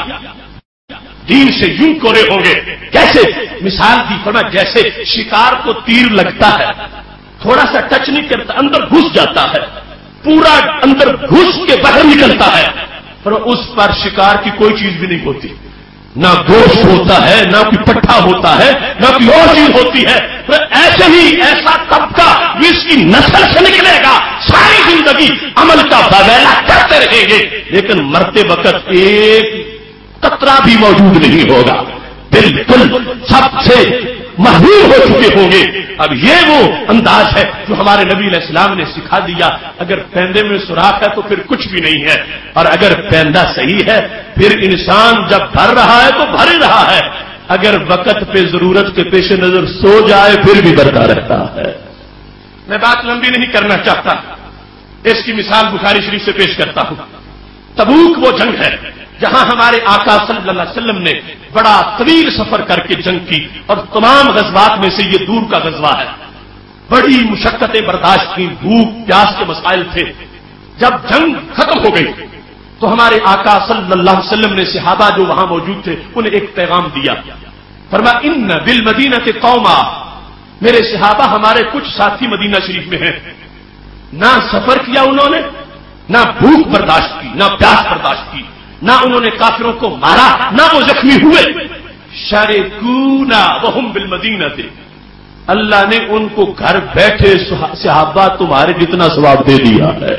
دین سے یوں کورے ہوں گے. کیسے؟ مثال دی فرمایا جیسے شکار کو تیر لگتا ہے تھوڑا سا ٹچ نہیں کرتا اندر گھس جاتا ہے، پورا اندر گھس کے باہر نکلتا ہے، پر اس پر شکار کی کوئی چیز بھی نہیں ہوتی، نہ گوشت ہوتا ہے نہ کوئی پٹھا ہوتا ہے نہ کوئی اور چیز ہوتی ہے. تو ایسے ہی ایسا طبقہ اس کی نسل سے نکلے گا، ساری زندگی عمل کا واویلا کرتے رہیں گے لیکن مرتے وقت ایک قطرہ بھی موجود نہیں ہوگا، بالکل سب سے محروم ہو چکے ہوں گے. اب یہ وہ انداز ہے جو ہمارے نبی علیہ السلام نے سکھا دیا. اگر پیندے میں سوراخ ہے تو پھر کچھ بھی نہیں ہے، اور اگر پیندہ صحیح ہے پھر انسان جب بھر رہا ہے تو بھر ہی رہا ہے، اگر وقت پہ ضرورت کے پیش نظر سو جائے پھر بھی بھرتا رہتا ہے. میں بات لمبی نہیں کرنا چاہتا، اس کی مثال بخاری شریف سے پیش کرتا ہوں. تبوک وہ جنگ ہے جہاں ہمارے آقا صلی اللہ علیہ وسلم نے بڑا طویل سفر کر کے جنگ کی، اور تمام غزوات میں سے یہ دور کا غزوہ ہے. بڑی مشقتیں برداشت کی، بھوک پیاس کے مسائل تھے. جب جنگ ختم ہو گئی تو ہمارے آقا صلی اللہ علیہ وسلم نے صحابہ جو وہاں موجود تھے انہیں ایک پیغام دیا. فرمایا ان بالمدینہ قوما، میرے صحابہ ہمارے کچھ ساتھی مدینہ شریف میں ہیں، نہ سفر کیا انہوں نے، نہ بھوک برداشت کی، نہ پیاس برداشت کی، نہ انہوں نے کافروں کو مارا، نہ وہ زخمی ہوئے. شارکونا وہم بالمدینہ تھے، اللہ نے ان کو گھر بیٹھے صحابہ تمہارے جتنا ثواب دے دیا ہے،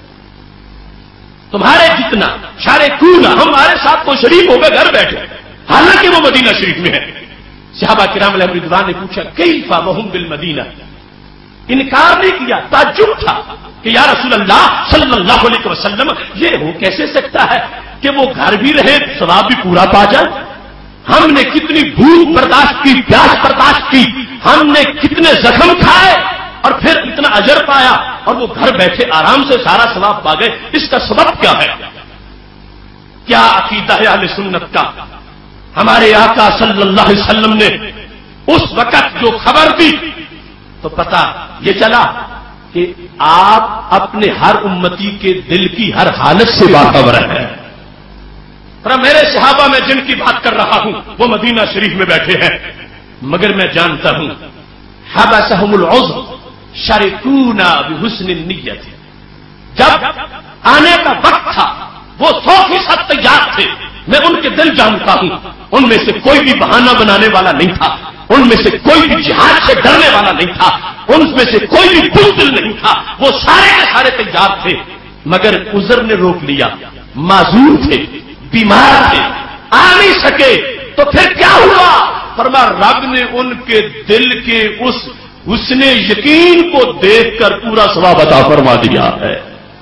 تمہارے جتنا. شارکونا ہمارے ساتھ تو شریک ہو گئے گھر بیٹھے، حالانکہ وہ مدینہ شریف میں ہے. صحابہ کرام علیہ رضوان نے پوچھا کیفا وہم بالمدینہ، انکار نہیں کیا، تعجب تھا کہ یا رسول اللہ صلی اللہ علیہ وسلم یہ ہو کیسے سکتا ہے کہ وہ گھر بھی رہے ثواب بھی پورا پا جائے. ہم نے کتنی بھوک برداشت کی، پیاس برداشت کی، ہم نے کتنے زخم کھائے اور پھر اتنا اجر پایا، اور وہ گھر بیٹھے آرام سے سارا ثواب پا گئے. اس کا سبب کیا ہے؟ کیا عقیدہ ہے اہل سنت کا؟ ہمارے آقا صلی اللہ علیہ وسلم نے اس وقت جو خبر دی تو پتا یہ چلا کہ آپ اپنے ہر امتی کے دل کی ہر حالت سے باخبر ہیں. پر میرے صحابہ میں جن کی بات کر رہا ہوں وہ مدینہ شریف میں بیٹھے ہیں، مگر میں جانتا ہوں حبسہم العذر شارکونا بحسن النیت. جب آنے کا وقت تھا وہ 100% تیار تھے. میں ان کے دل جانتا ہوں، ان میں سے کوئی بھی بہانہ بنانے والا نہیں تھا، ان میں سے کوئی بھی جہاد سے ڈرنے والا نہیں تھا، ان میں سے کوئی بھی بزدل نہیں تھا. وہ سارے کے سارے تیار تھے، مگر عذر نے روک لیا. معذور تھے، بیمار تھے، آ نہیں سکے. تو پھر کیا ہوا؟ فرمایا رب نے ان کے دل کے اس حسن یقین کو دیکھ کر پورا ثواب عطا فرما دیا ہے.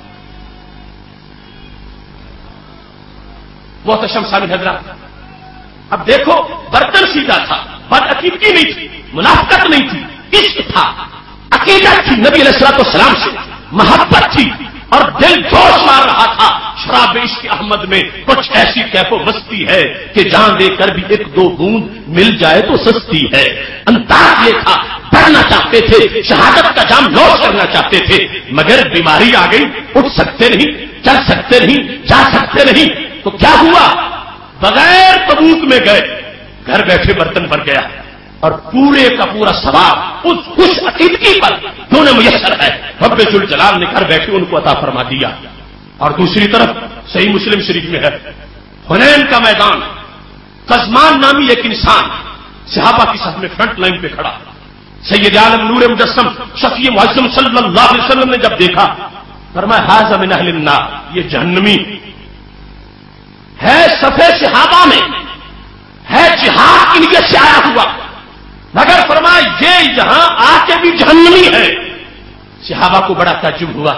محتشم سامع حضرات، اب دیکھو برتن سیدھا تھا، بد عقیدگی نہیں تھی، منافقت نہیں تھی، عشق تھا، عقیدت تھی، نبی علیہ الصلوۃ والسلام سے محبت تھی، اور دل جوش مار رہا تھا. شراب آب عشق احمد میں کچھ ایسی کیف و مستی ہے کہ جان دے کر بھی ایک دو بوند مل جائے تو سستی ہے. انداز یہ تھا، پڑھنا چاہتے تھے، شہادت کا جام نوش کرنا چاہتے تھے، مگر بیماری آ گئی، اٹھ سکتے نہیں، چل سکتے نہیں، جا سکتے نہیں. تو کیا ہوا؟ بغیر تبوک میں گئے، گھر بیٹھے برتن بھر گیا اور پورے کا پورا ثواب اس خوش عقیدگی پر جو نے میسر ہے رب ذل جلال نے گھر بیٹھے ان کو عطا فرما دیا. اور دوسری طرف صحیح مسلم شریف میں ہے حنین کا میدان، قزمان نامی ایک انسان صحابہ کی صف میں فرنٹ لائن پہ کھڑا، سید عالم نور مجسم شفیع معظم صلی اللہ علیہ وسلم نے جب دیکھا فرمایا ھذا من اہل النار، یہ جہنمی ہے، صفے صحابہ میں ہے، جہاد کی نیت سے آیا ہوا، مگر فرمایا یہ یہاں آ کے بھی جہنمی ہے. صحابہ کو بڑا تعجب ہوا،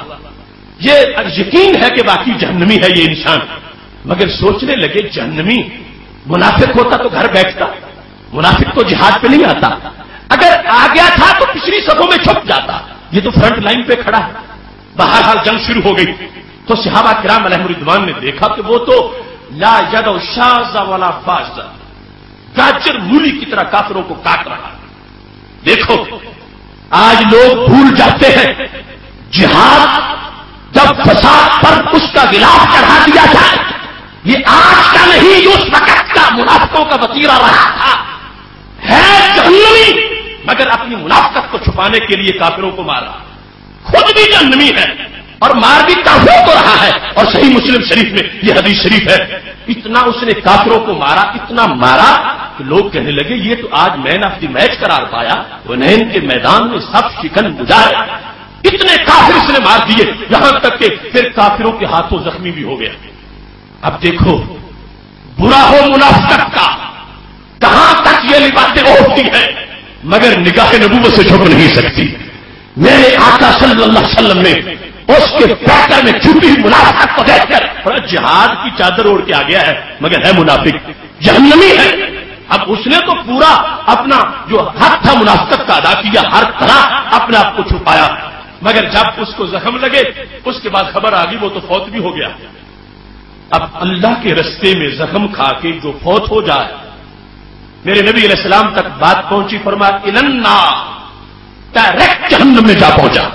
یہ یقین ہے کہ باقی جہنمی ہے یہ انسان، مگر سوچنے لگے جہنمی منافق ہوتا تو گھر بیٹھتا، منافق تو جہاد پہ نہیں آتا، اگر آ گیا تھا تو پچھلی صفوں میں چھپ جاتا، یہ تو فرنٹ لائن پہ کھڑا ہے. بہرحال جنگ شروع ہو گئی تو صحابہ کرام علیہم رضوان نے دیکھا کہ وہ تو لا ید شاذ ولا فاذ، گاجر مولی کی طرح کافروں کو کاٹ رہا. دیکھو آج لوگ بھول جاتے ہیں جہاد جب فساد پر اس کا غلاف چڑھا دیا جائے، یہ آج کا نہیں، یہ اس وقت کا منافقوں کا وتیرہ رہا تھا. ہے جہنمی مگر اپنی منافقت کو چھپانے کے لیے کافروں کو مارا، خود بھی جہنمی ہے اور مار بھی کافروں کو رہا ہے. اور صحیح مسلم شریف میں یہ حدیث شریف ہے، اتنا اس نے کافروں کو مارا، اتنا مارا کہ لوگ کہنے لگے یہ تو آج مین آف دی میچ قرار پایا، حنین کے میدان میں سب شکن گزارے. اتنے کافر اس نے مار دیے، یہاں تک کہ پھر کافروں کے ہاتھوں زخمی بھی ہو گیا. اب دیکھو برا ہو منافقت کا کہاں تک یہ باتیں اٹھتی ہیں، مگر نگاہ نبوت سے چھپ نہیں سکتی. میرے آقا صلی اللہ علیہ وسلم نے اس کے پیکر میں چھپی ہوئی منافقت کو دیکھ کر بڑا جہاد کی چادر اوڑھ کے آ گیا ہے، مگر ہے منافق، جہنمی ہے. اب اس نے تو پورا اپنا جو حق تھا منافقت کا ادا کیا، ہر طرح اپنے آپ کو چھپایا، مگر جب اس کو زخم لگے اس کے بعد خبر آ گئی وہ تو فوت بھی ہو گیا. اب اللہ کے رستے میں زخم کھا کے جو فوت ہو جائے، میرے نبی علیہ السلام تک بات پہنچی، فرمایا النا، ڈائریکٹ جہنم میں جا پہنچا.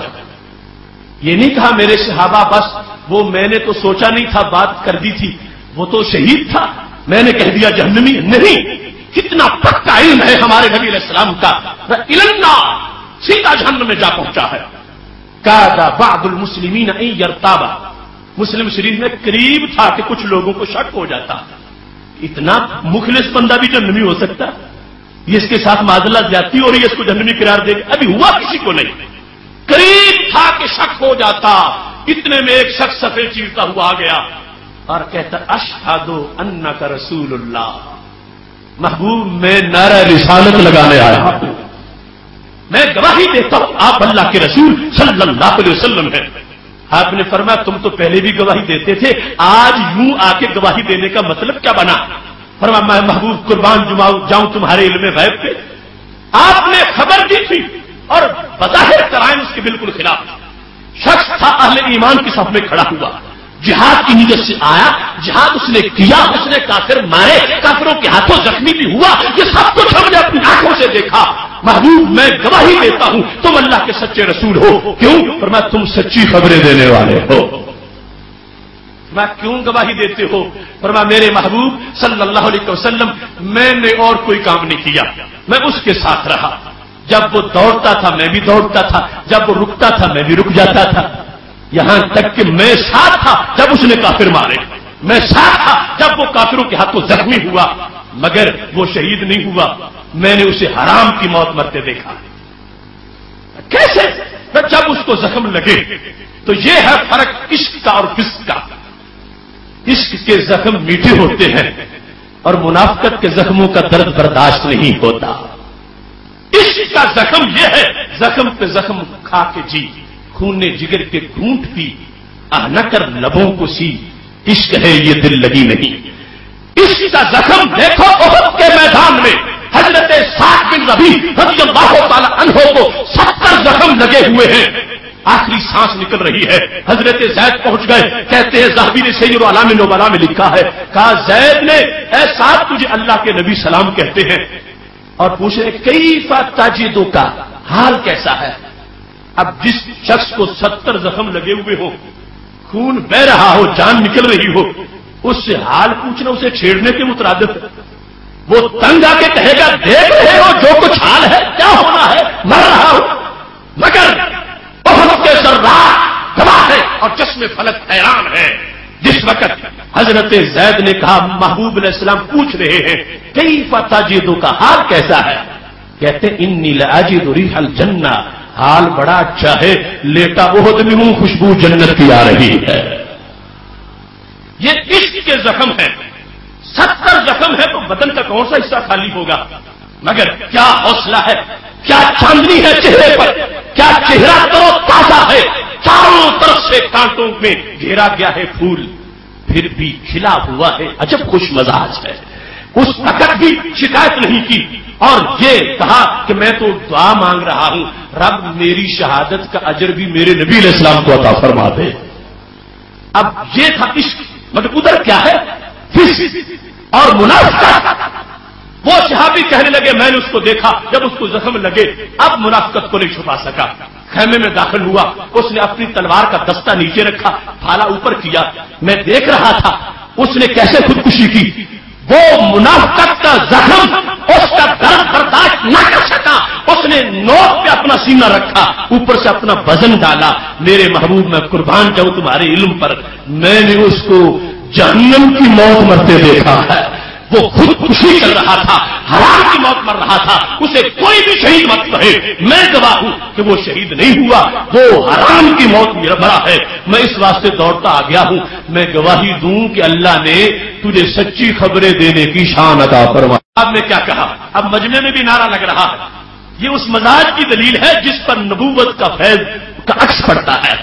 یہ نہیں کہا میرے صحابہ بس وہ میں نے تو سوچا نہیں تھا، بات کر دی تھی، وہ تو شہید تھا، میں نے کہہ دیا جہنمی. نہیں، کتنا پکا علم ہے ہمارے نبی علیہ السلام کا، النا سیدھا جہنم میں جا پہنچا ہے. کادا بعض المسلمین ان یرتابا، مسلم شریف میں قریب تھا کہ کچھ لوگوں کو شک ہو جاتا، اتنا مخلص بندہ بھی جہنمی ہو سکتا، یہ اس کے ساتھ معذلہ زیادتی ہو رہی ہے، اس کو جہنمی قرار دے گا. ابھی ہوا کسی کو نہیں، قریب تھا کہ شک ہو جاتا. اتنے میں ایک شخص سفید چیرتا ہوا آ گیا اور کہتا اشہد انک رسول اللہ، محبوب میں نعرہ رسالت لگانے آیا ہوں، میں گواہی دیتا ہوں آپ اللہ کے رسول صلی اللہ علیہ وسلم ہیں. آپ نے فرمایا تم تو پہلے بھی گواہی دیتے تھے، آج یوں آ کے گواہی دینے کا مطلب کیا بنا؟ فرمایا میں محبوب قربان جاؤں تمہارے علم غیب پہ، آپ نے خبر دی تھی اور بظاہر کرائم اس کے بالکل خلاف. شخص تھا اہل ایمان کی صف میں کھڑا ہوا، جہاد کی نیت سے آیا، جہاد اس نے کیا، اس نے کافر مارے، کافروں کے ہاتھوں زخمی بھی ہوا، یہ سب کچھ ہم نے اپنی آنکھوں سے دیکھا. محبوب میں گواہی دیتا ہوں تم اللہ کے سچے رسول ہو. کیوں؟ فرمایا تم سچی خبریں دینے والے ہو. میں کیوں گواہی دیتے ہو؟ فرمایا میرے محبوب صلی اللہ علیہ وسلم میں نے اور کوئی کام نہیں کیا، میں اس کے ساتھ رہا، جب وہ دوڑتا تھا میں بھی دوڑتا تھا، جب وہ رکتا تھا میں بھی رک جاتا تھا، یہاں تک کہ میں ساتھ تھا جب اس نے کافر مارے، میں ساتھ تھا جب وہ کافروں کے ہاتھوں زخمی ہوا، مگر وہ شہید نہیں ہوا، میں نے اسے حرام کی موت مرتے دیکھا. کیسے؟ جب اس کو زخم لگے تو یہ ہے فرق عشق کا اور فسق کا. عشق کے زخم میٹھے ہوتے ہیں اور منافقت کے زخموں کا درد برداشت نہیں ہوتا. عشق کا زخم یہ ہے زخم پہ زخم کھا کے جی، خون جگر کے گھونٹ پی، نہ کر لبوں کو سی، عشق ہے یہ دل لگی نہیں. عشق کا زخم دیکھو احد کے میدان میں حضرت سعد بن ربیع رضی اللہ تعالی عنہ کو 70 زخم لگے ہوئے ہیں، آخری سانس نکل رہی ہے، حضرت زید پہنچ گئے، کہتے ہیں ذہبی نے سیر اعلام نبلا میں لکھا ہے، کہا زید نے اے صاحب تجھے اللہ کے نبی سلام کہتے ہیں، اور پوچھ رہے کیف تجدو کا حال کیسا ہے. اب جس شخص کو 70 زخم لگے ہوئے ہو، خون بہ رہا ہو، جان نکل رہی ہو، اس سے حال پوچھنا اسے چھیڑنے کے مترادف ہے. وہ تنگ آ کے کہے گا دیکھ رہے ہو جو کچھ حال ہے، کیا ہونا ہے، مر رہا ہو، مگر بہت کے ذرات گواہ ہے اور چشم فلک حیران ہے. جس وقت حضرت زید نے کہا محبوب علیہ السلام پوچھ رہے ہیں کیف تجدو کا حال کیسا ہے، کہتے انی لاجد ریح الجنہ، حال بڑا اچھا ہے، لیٹا عہد میں ہوں، خوشبو جنت کی آ رہی ہے. یہ عشق کے زخم ہے، 70 زخم ہے تو بدن کا کون سا حصہ خالی ہوگا، مگر کیا حوصلہ ہے، کیا چاندنی ہے چہرے پر، کیا چہرہ ترو تازہ ہے، چاروں طرف سے کانٹوں میں گھیرا گیا ہے پھول، پھر بھی کھلا ہوا ہے، عجب خوش مزاج ہے. اس وقت بھی شکایت نہیں کی اور یہ کہا کہ میں تو دعا مانگ رہا ہوں رب میری شہادت کا اجر بھی میرے نبی علیہ السلام کو عطا فرما دے. اب یہ تھا عشق، مگر ادھر کیا ہے فسق اور منافقت. وہ صحابی کہنے لگے میں نے اس کو دیکھا جب اس کو زخم لگے، اب منافقت کو نہیں چھپا سکا، خیمے میں داخل ہوا، اس نے اپنی تلوار کا دستہ نیچے رکھا، پھالا اوپر کیا، میں دیکھ رہا تھا اس نے کیسے خودکشی کی. وہ منافقت کا زخم اس کا درد برداشت نہ کر سکا، اس نے نوک پہ اپنا سینہ رکھا، اوپر سے اپنا وزن ڈالا. میرے محبوب میں قربان جاؤں تمہارے علم پر، میں نے اس کو جہنم کی موت مرتے دیکھا ہے. وہ خودکشی کر رہا تھا، حرام کی موت مر رہا تھا، اسے کوئی بھی شہید مت کہے، میں گواہ ہوں کہ وہ شہید نہیں ہوا، وہ حرام کی موت مرا ہے. میں اس واسطے دوڑتا آ گیا ہوں، میں گواہی دوں کہ اللہ نے تجھے سچی خبریں دینے کی شان عطا فرمائی. اب نے کیا کہا، اب مجمع میں بھی نعرہ لگ رہا ہے. یہ اس مزاج کی دلیل ہے جس پر نبوت کا فیض کا عکس پڑتا ہے.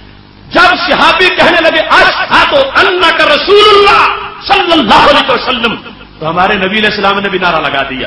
جب صحابی کہنے لگے اشہد انک رسول اللہ صلی اللہ علیہ وسلم، تو ہمارے نبی علیہ السلام نے بھی نعرہ لگا دیا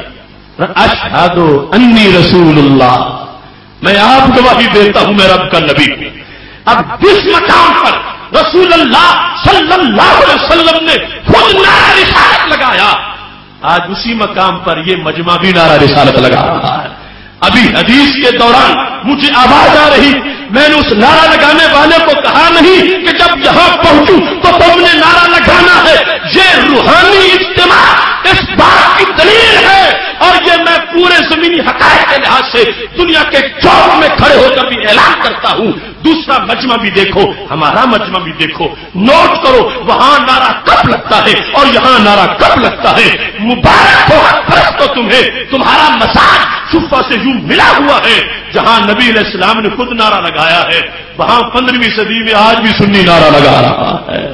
اشہد انی رسول اللہ، میں آپ گواہی دیتا ہوں میں رب کا نبی ہوں. اب جس مقام پر رسول اللہ صلی اللہ علیہ وسلم نے خود نعرہ رسالت لگایا، آج اسی مقام پر یہ مجمع بھی نعرہ رسالت لگا رہا ہے. ابھی حدیث کے دوران مجھے آواز آ رہی، میں نے اس نعرہ لگانے والے کو کہا نہیں کہ جب یہاں پہنچوں تو تم نے نعرہ لگانا ہے. یہ روحانی اجتماع اس بات کی دلیل ہے، اور یہ میں پورے زمینی حقائق کے لحاظ سے دنیا کے چوک میں کھڑے ہو کر بھی اعلان کرتا ہوں. دوسرا مجمع بھی دیکھو، ہمارا مجمع بھی دیکھو، نوٹ کرو وہاں نعرہ کب لگتا ہے اور یہاں نعرہ کب لگتا ہے. مبارک ہو تو تمہیں، تمہارا مساج صفہ سے یوں ملا ہوا ہے. جہاں نبی علیہ السلام نے خود نعرہ لگایا ہے، وہاں 15ویں صدی میں آج بھی سنی نعرہ لگا رہا ہے.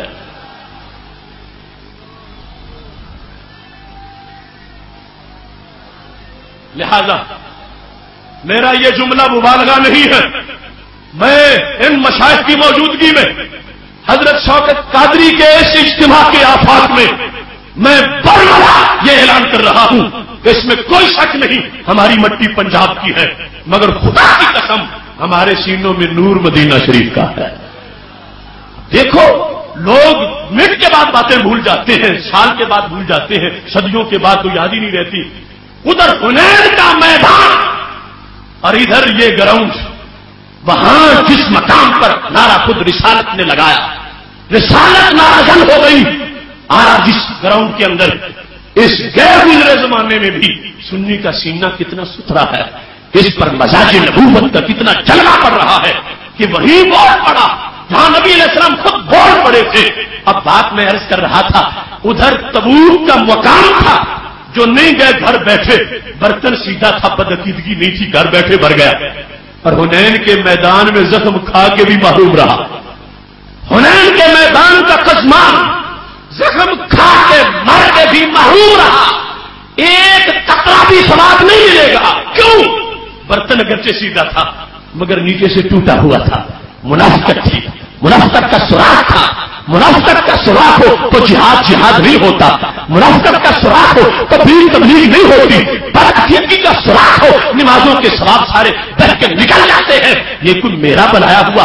لہذا میرا یہ جملہ مبالغہ نہیں ہے. میں ان مشائخ کی موجودگی میں حضرت شوکت قادری کے اس اجتماع کے آفاق میں میں برملا یہ اعلان کر رہا ہوں کہ اس میں کوئی شک نہیں ہماری مٹی پنجاب کی ہے، مگر خدا کی قسم ہمارے سینوں میں نور مدینہ شریف کا ہے. دیکھو لوگ منٹ کے بعد باتیں بھول جاتے ہیں، سال کے بعد بھول جاتے ہیں، صدیوں کے بعد تو یاد ہی نہیں رہتی. ادھر حنین کا میدان اور ادھر یہ گراؤنڈ، وہاں جس مقام پر نعرہ خود رسالت نے لگایا، رسالت نارازن ہو گئی. آج جس گراؤنڈ کے اندر اس غیر گزرے زمانے میں بھی سنی کا سینہ کتنا ستھرا ہے، اس پر مزاج نبوت کا کتنا جلوہ پڑ رہا ہے کہ وہی بول پڑا جہاں نبی علیہ السلام خود بول پڑے تھے. اب بات میں عرض کر رہا تھا، ادھر تبوک کا مقام تھا، جو نہیں گئے گھر بیٹھے، برتن سیدھا تھا، بدعقیدگی نہیں تھی، گھر بیٹھے بھر گیا. اور حنین کے میدان میں زخم کھا کے بھی محروم رہا. حنین کے میدان کا قزمان زخم کھا کے مر کے بھی محروم رہا. ایک قطرہ بھی ثواب نہیں ملے گا. کیوں؟ برتن اگرچہ سیدھا تھا مگر نیچے سے ٹوٹا ہوا تھا. منافقت تھی، منافقت کا سراغ تھا، منافقت کا سراغ ہو تو جہاد نہیں ہوتا، منافقت کا سراغ ہو تو تبلیغ نہیں ہوتی، بدعقیدگی کا سراغ ہو نمازوں کے ثواب سارے بہ کے نکل جاتے ہیں۔ یہ کوئی میرا بنایا ہوا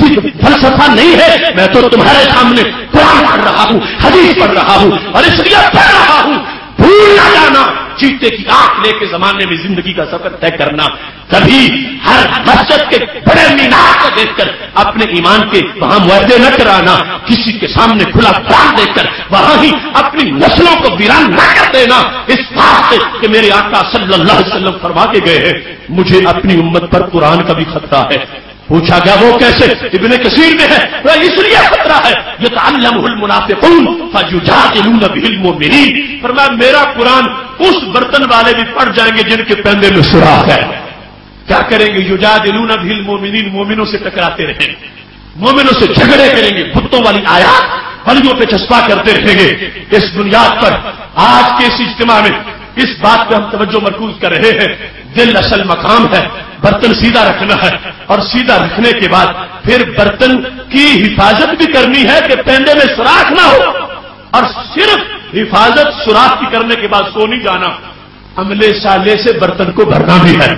فلسفہ نہیں ہے، میں تو تمہارے سامنے قرآن پڑھ رہا ہوں، حدیث پڑھ رہا ہوں، اور اس لیے پڑھ رہا ہوں۔ بھول نہ جانا، چیتے کی آنکھ لے کے زمانے میں زندگی کا سفر طے کرنا، کبھی ہر مسجد کے بڑے مینار کو دیکھ کر اپنے ایمان کے وہاں معاہدے نہ کرانا، کسی کے سامنے کھلا قرآن دیکھ کر وہاں ہی اپنی نسلوں کو ویران نہ کر دینا، اس بات سے کہ میرے آقا صلی اللہ علیہ وسلم فرما کے گئے ہیں مجھے اپنی امت پر قرآن کا بھی خطرہ ہے۔ پوچھا گیا وہ کیسے؟ ابن کثیر میں ہے، وہ اس لیے خطرہ ہے یتعلمہ المنافقون فیجادلون بہ المؤمنین، فرمایا میرا قرآن اس برتن والے بھی پڑھ جائیں گے جن کے پہنے میں سوراخ ہے، کیا کریں گے؟ یجادلون بہ المؤمنین، مومنوں سے ٹکراتے رہیں گے، مومنوں سے جھگڑے کریں گے، بتوں والی آیات بلیوں پہ چسپاں کرتے رہیں گے۔ اس بنیاد پر آج کے اس اجتماع میں اس بات پہ ہم توجہ مرکوز کر رہے ہیں، دل اصل مقام ہے، برتن سیدھا رکھنا ہے، اور سیدھا رکھنے کے بعد پھر برتن کی حفاظت بھی کرنی ہے کہ پینڈے میں سوراخ نہ ہو، اور صرف حفاظت سوراخ کی کرنے کے بعد سو نہیں جانا، عملے سالے سے برتن کو بھرنا بھی ہے۔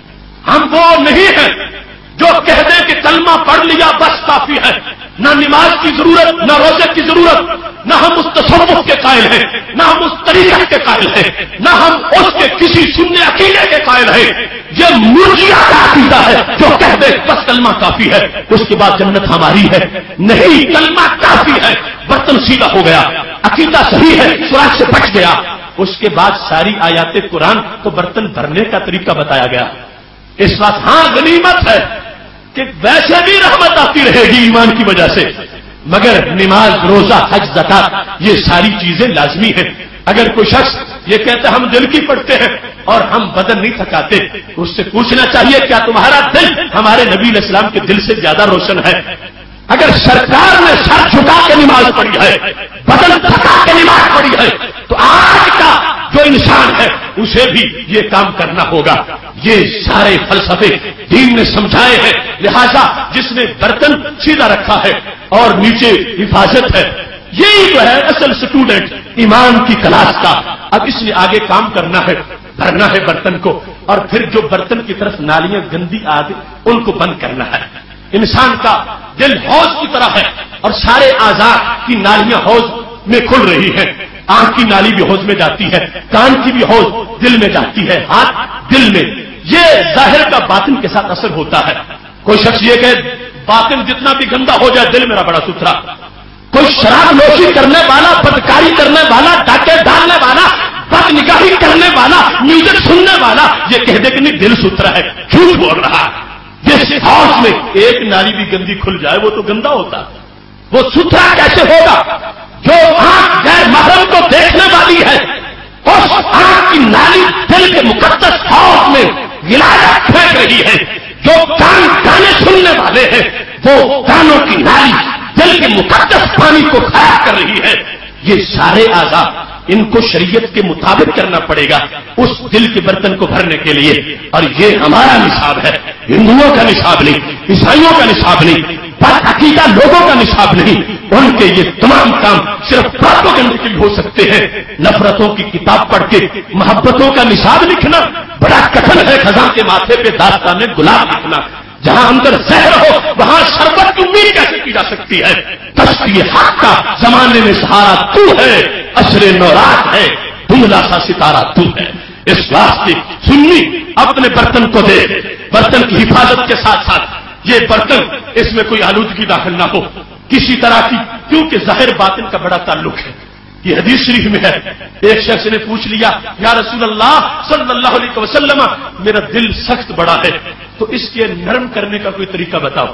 ہم وہ نہیں ہیں جو کہہ دیں کہ کلمہ پڑھ لیا بس کافی ہے، نہ نماز کی ضرورت، نہ روزے کی ضرورت، نہ ہم اس تصوف کے قائل ہیں، نہ ہم اس طریقت کے قائل ہیں، نہ ہم اس کے کسی سننے عقیدے کے قائل ہیں۔ یہ مرجئہ کا عقیدہ ہے جو کہہ دے بس کلمہ کافی ہے، اس کے بعد جنت ہماری ہے۔ نہیں، کلمہ کافی ہے، برتن سیدھا ہو گیا، عقیدہ صحیح ہے، سوراخ سے بچ گیا، اس کے بعد ساری آیات قرآن کو برتن بھرنے کا طریقہ بتایا گیا۔ اس وقت ہاں غنیمت ہے کہ ویسے بھی رحمت آتی رہے گی ایمان کی وجہ سے، مگر نماز، روزہ، حج، زکات یہ ساری چیزیں لازمی ہیں۔ اگر کوئی شخص یہ کہتا ہے ہم دل کی پڑھتے ہیں اور ہم بدن نہیں تھکاتے، اس سے پوچھنا چاہیے کیا تمہارا دل ہمارے نبی علیہ السلام کے دل سے زیادہ روشن ہے؟ اگر سرکار نے سر جھکا کے نماز پڑھی ہے، بدن تھکا کے نماز پڑھی ہے، تو آج کا جو انسان ہے اسے بھی یہ کام کرنا ہوگا۔ یہ سارے فلسفے دین نے سمجھائے ہیں، لہذا جس نے برتن سیدھا رکھا ہے اور نیچے حفاظت ہے، یہی جو ہے اصل اسٹوڈنٹ ایمان کی کلاس کا۔ اب اس لیے آگے کام کرنا ہے، بھرنا ہے برتن کو، اور پھر جو برتن کی طرف نالیاں گندی آ گئی ان کو بند کرنا ہے۔ انسان کا دل حوض کی طرح ہے اور سارے اعضاء کی نالیاں حوض میں کھل رہی ہیں، آنکھ کی نالی بھی حوض میں جاتی ہے، کان کی بھی حوض دل میں جاتی ہے، ہاتھ دل میں، یہ ظاہر کا باطن کے ساتھ اثر ہوتا ہے۔ کوئی شخص یہ کہ باطن جتنا بھی گندا ہو جائے دل میرا بڑا ستھرا، کوئی شراب نوشی کرنے والا، بدکاری کرنے والا، ڈاکے ڈالنے والا، بد نگاہی کرنے والا، میوزک سننے والا یہ کہہ دے کہ نہیں دل ستھرا ہے، جھوٹ بول رہا ہے۔ جس ہاؤس میں ایک نالی بھی گندی کھل جائے وہ تو گندا ہوتا ہے، وہ ستھرا کیسے ہوگا؟ جو آنکھ غیر محرم کو دیکھنے والی ہے اس آنکھ کی نالی دل کے مقدس ہاؤس میں ولایت پھینک رہی ہے، جو کان گانے سننے والے ہیں وہ کانوں کی نالی دل کے مقدس پانی کو خراب کر رہی ہے۔ یہ سارے اعضاء ان کو شریعت کے مطابق کرنا پڑے گا اس دل کے برتن کو بھرنے کے لیے، اور یہ ہمارا نصاب ہے، ہندوؤں کا نصاب نہیں، عیسائیوں کا نصاب نہیں، بد عقیدہ لوگوں کا نصاب نہیں۔ ان کے یہ تمام کام صرف پروپیگنڈے کے لیے ہو سکتے ہیں۔ نفرتوں کی کتاب پڑھ کے محبتوں کا نصاب لکھنا بڑا کٹھن ہے، خزاں کے ماتھے پہ داستان گلاب لکھنا۔ جہاں اندر زہر ہو وہاں شربت کی امید کیسے کی جا سکتی ہے؟ کشتی حق کا زمانے میں سہارا تو ہے، عصر نورات ہے، دھندلا سا ستارہ تو ہے۔ اس واسطے سنی اپنے برتن کو دے، برتن کی حفاظت کے ساتھ ساتھ یہ برتن اس میں کوئی آلودگی داخل نہ ہو کسی طرح کی، کیونکہ ظاہر باطن کا بڑا تعلق ہے۔ یہ حدیث شریف میں ہے، ایک شخص نے پوچھ لیا یا رسول اللہ صلی اللہ علیہ وسلم میرا دل سخت بڑا ہے تو اس کے نرم کرنے کا کوئی طریقہ بتاؤ۔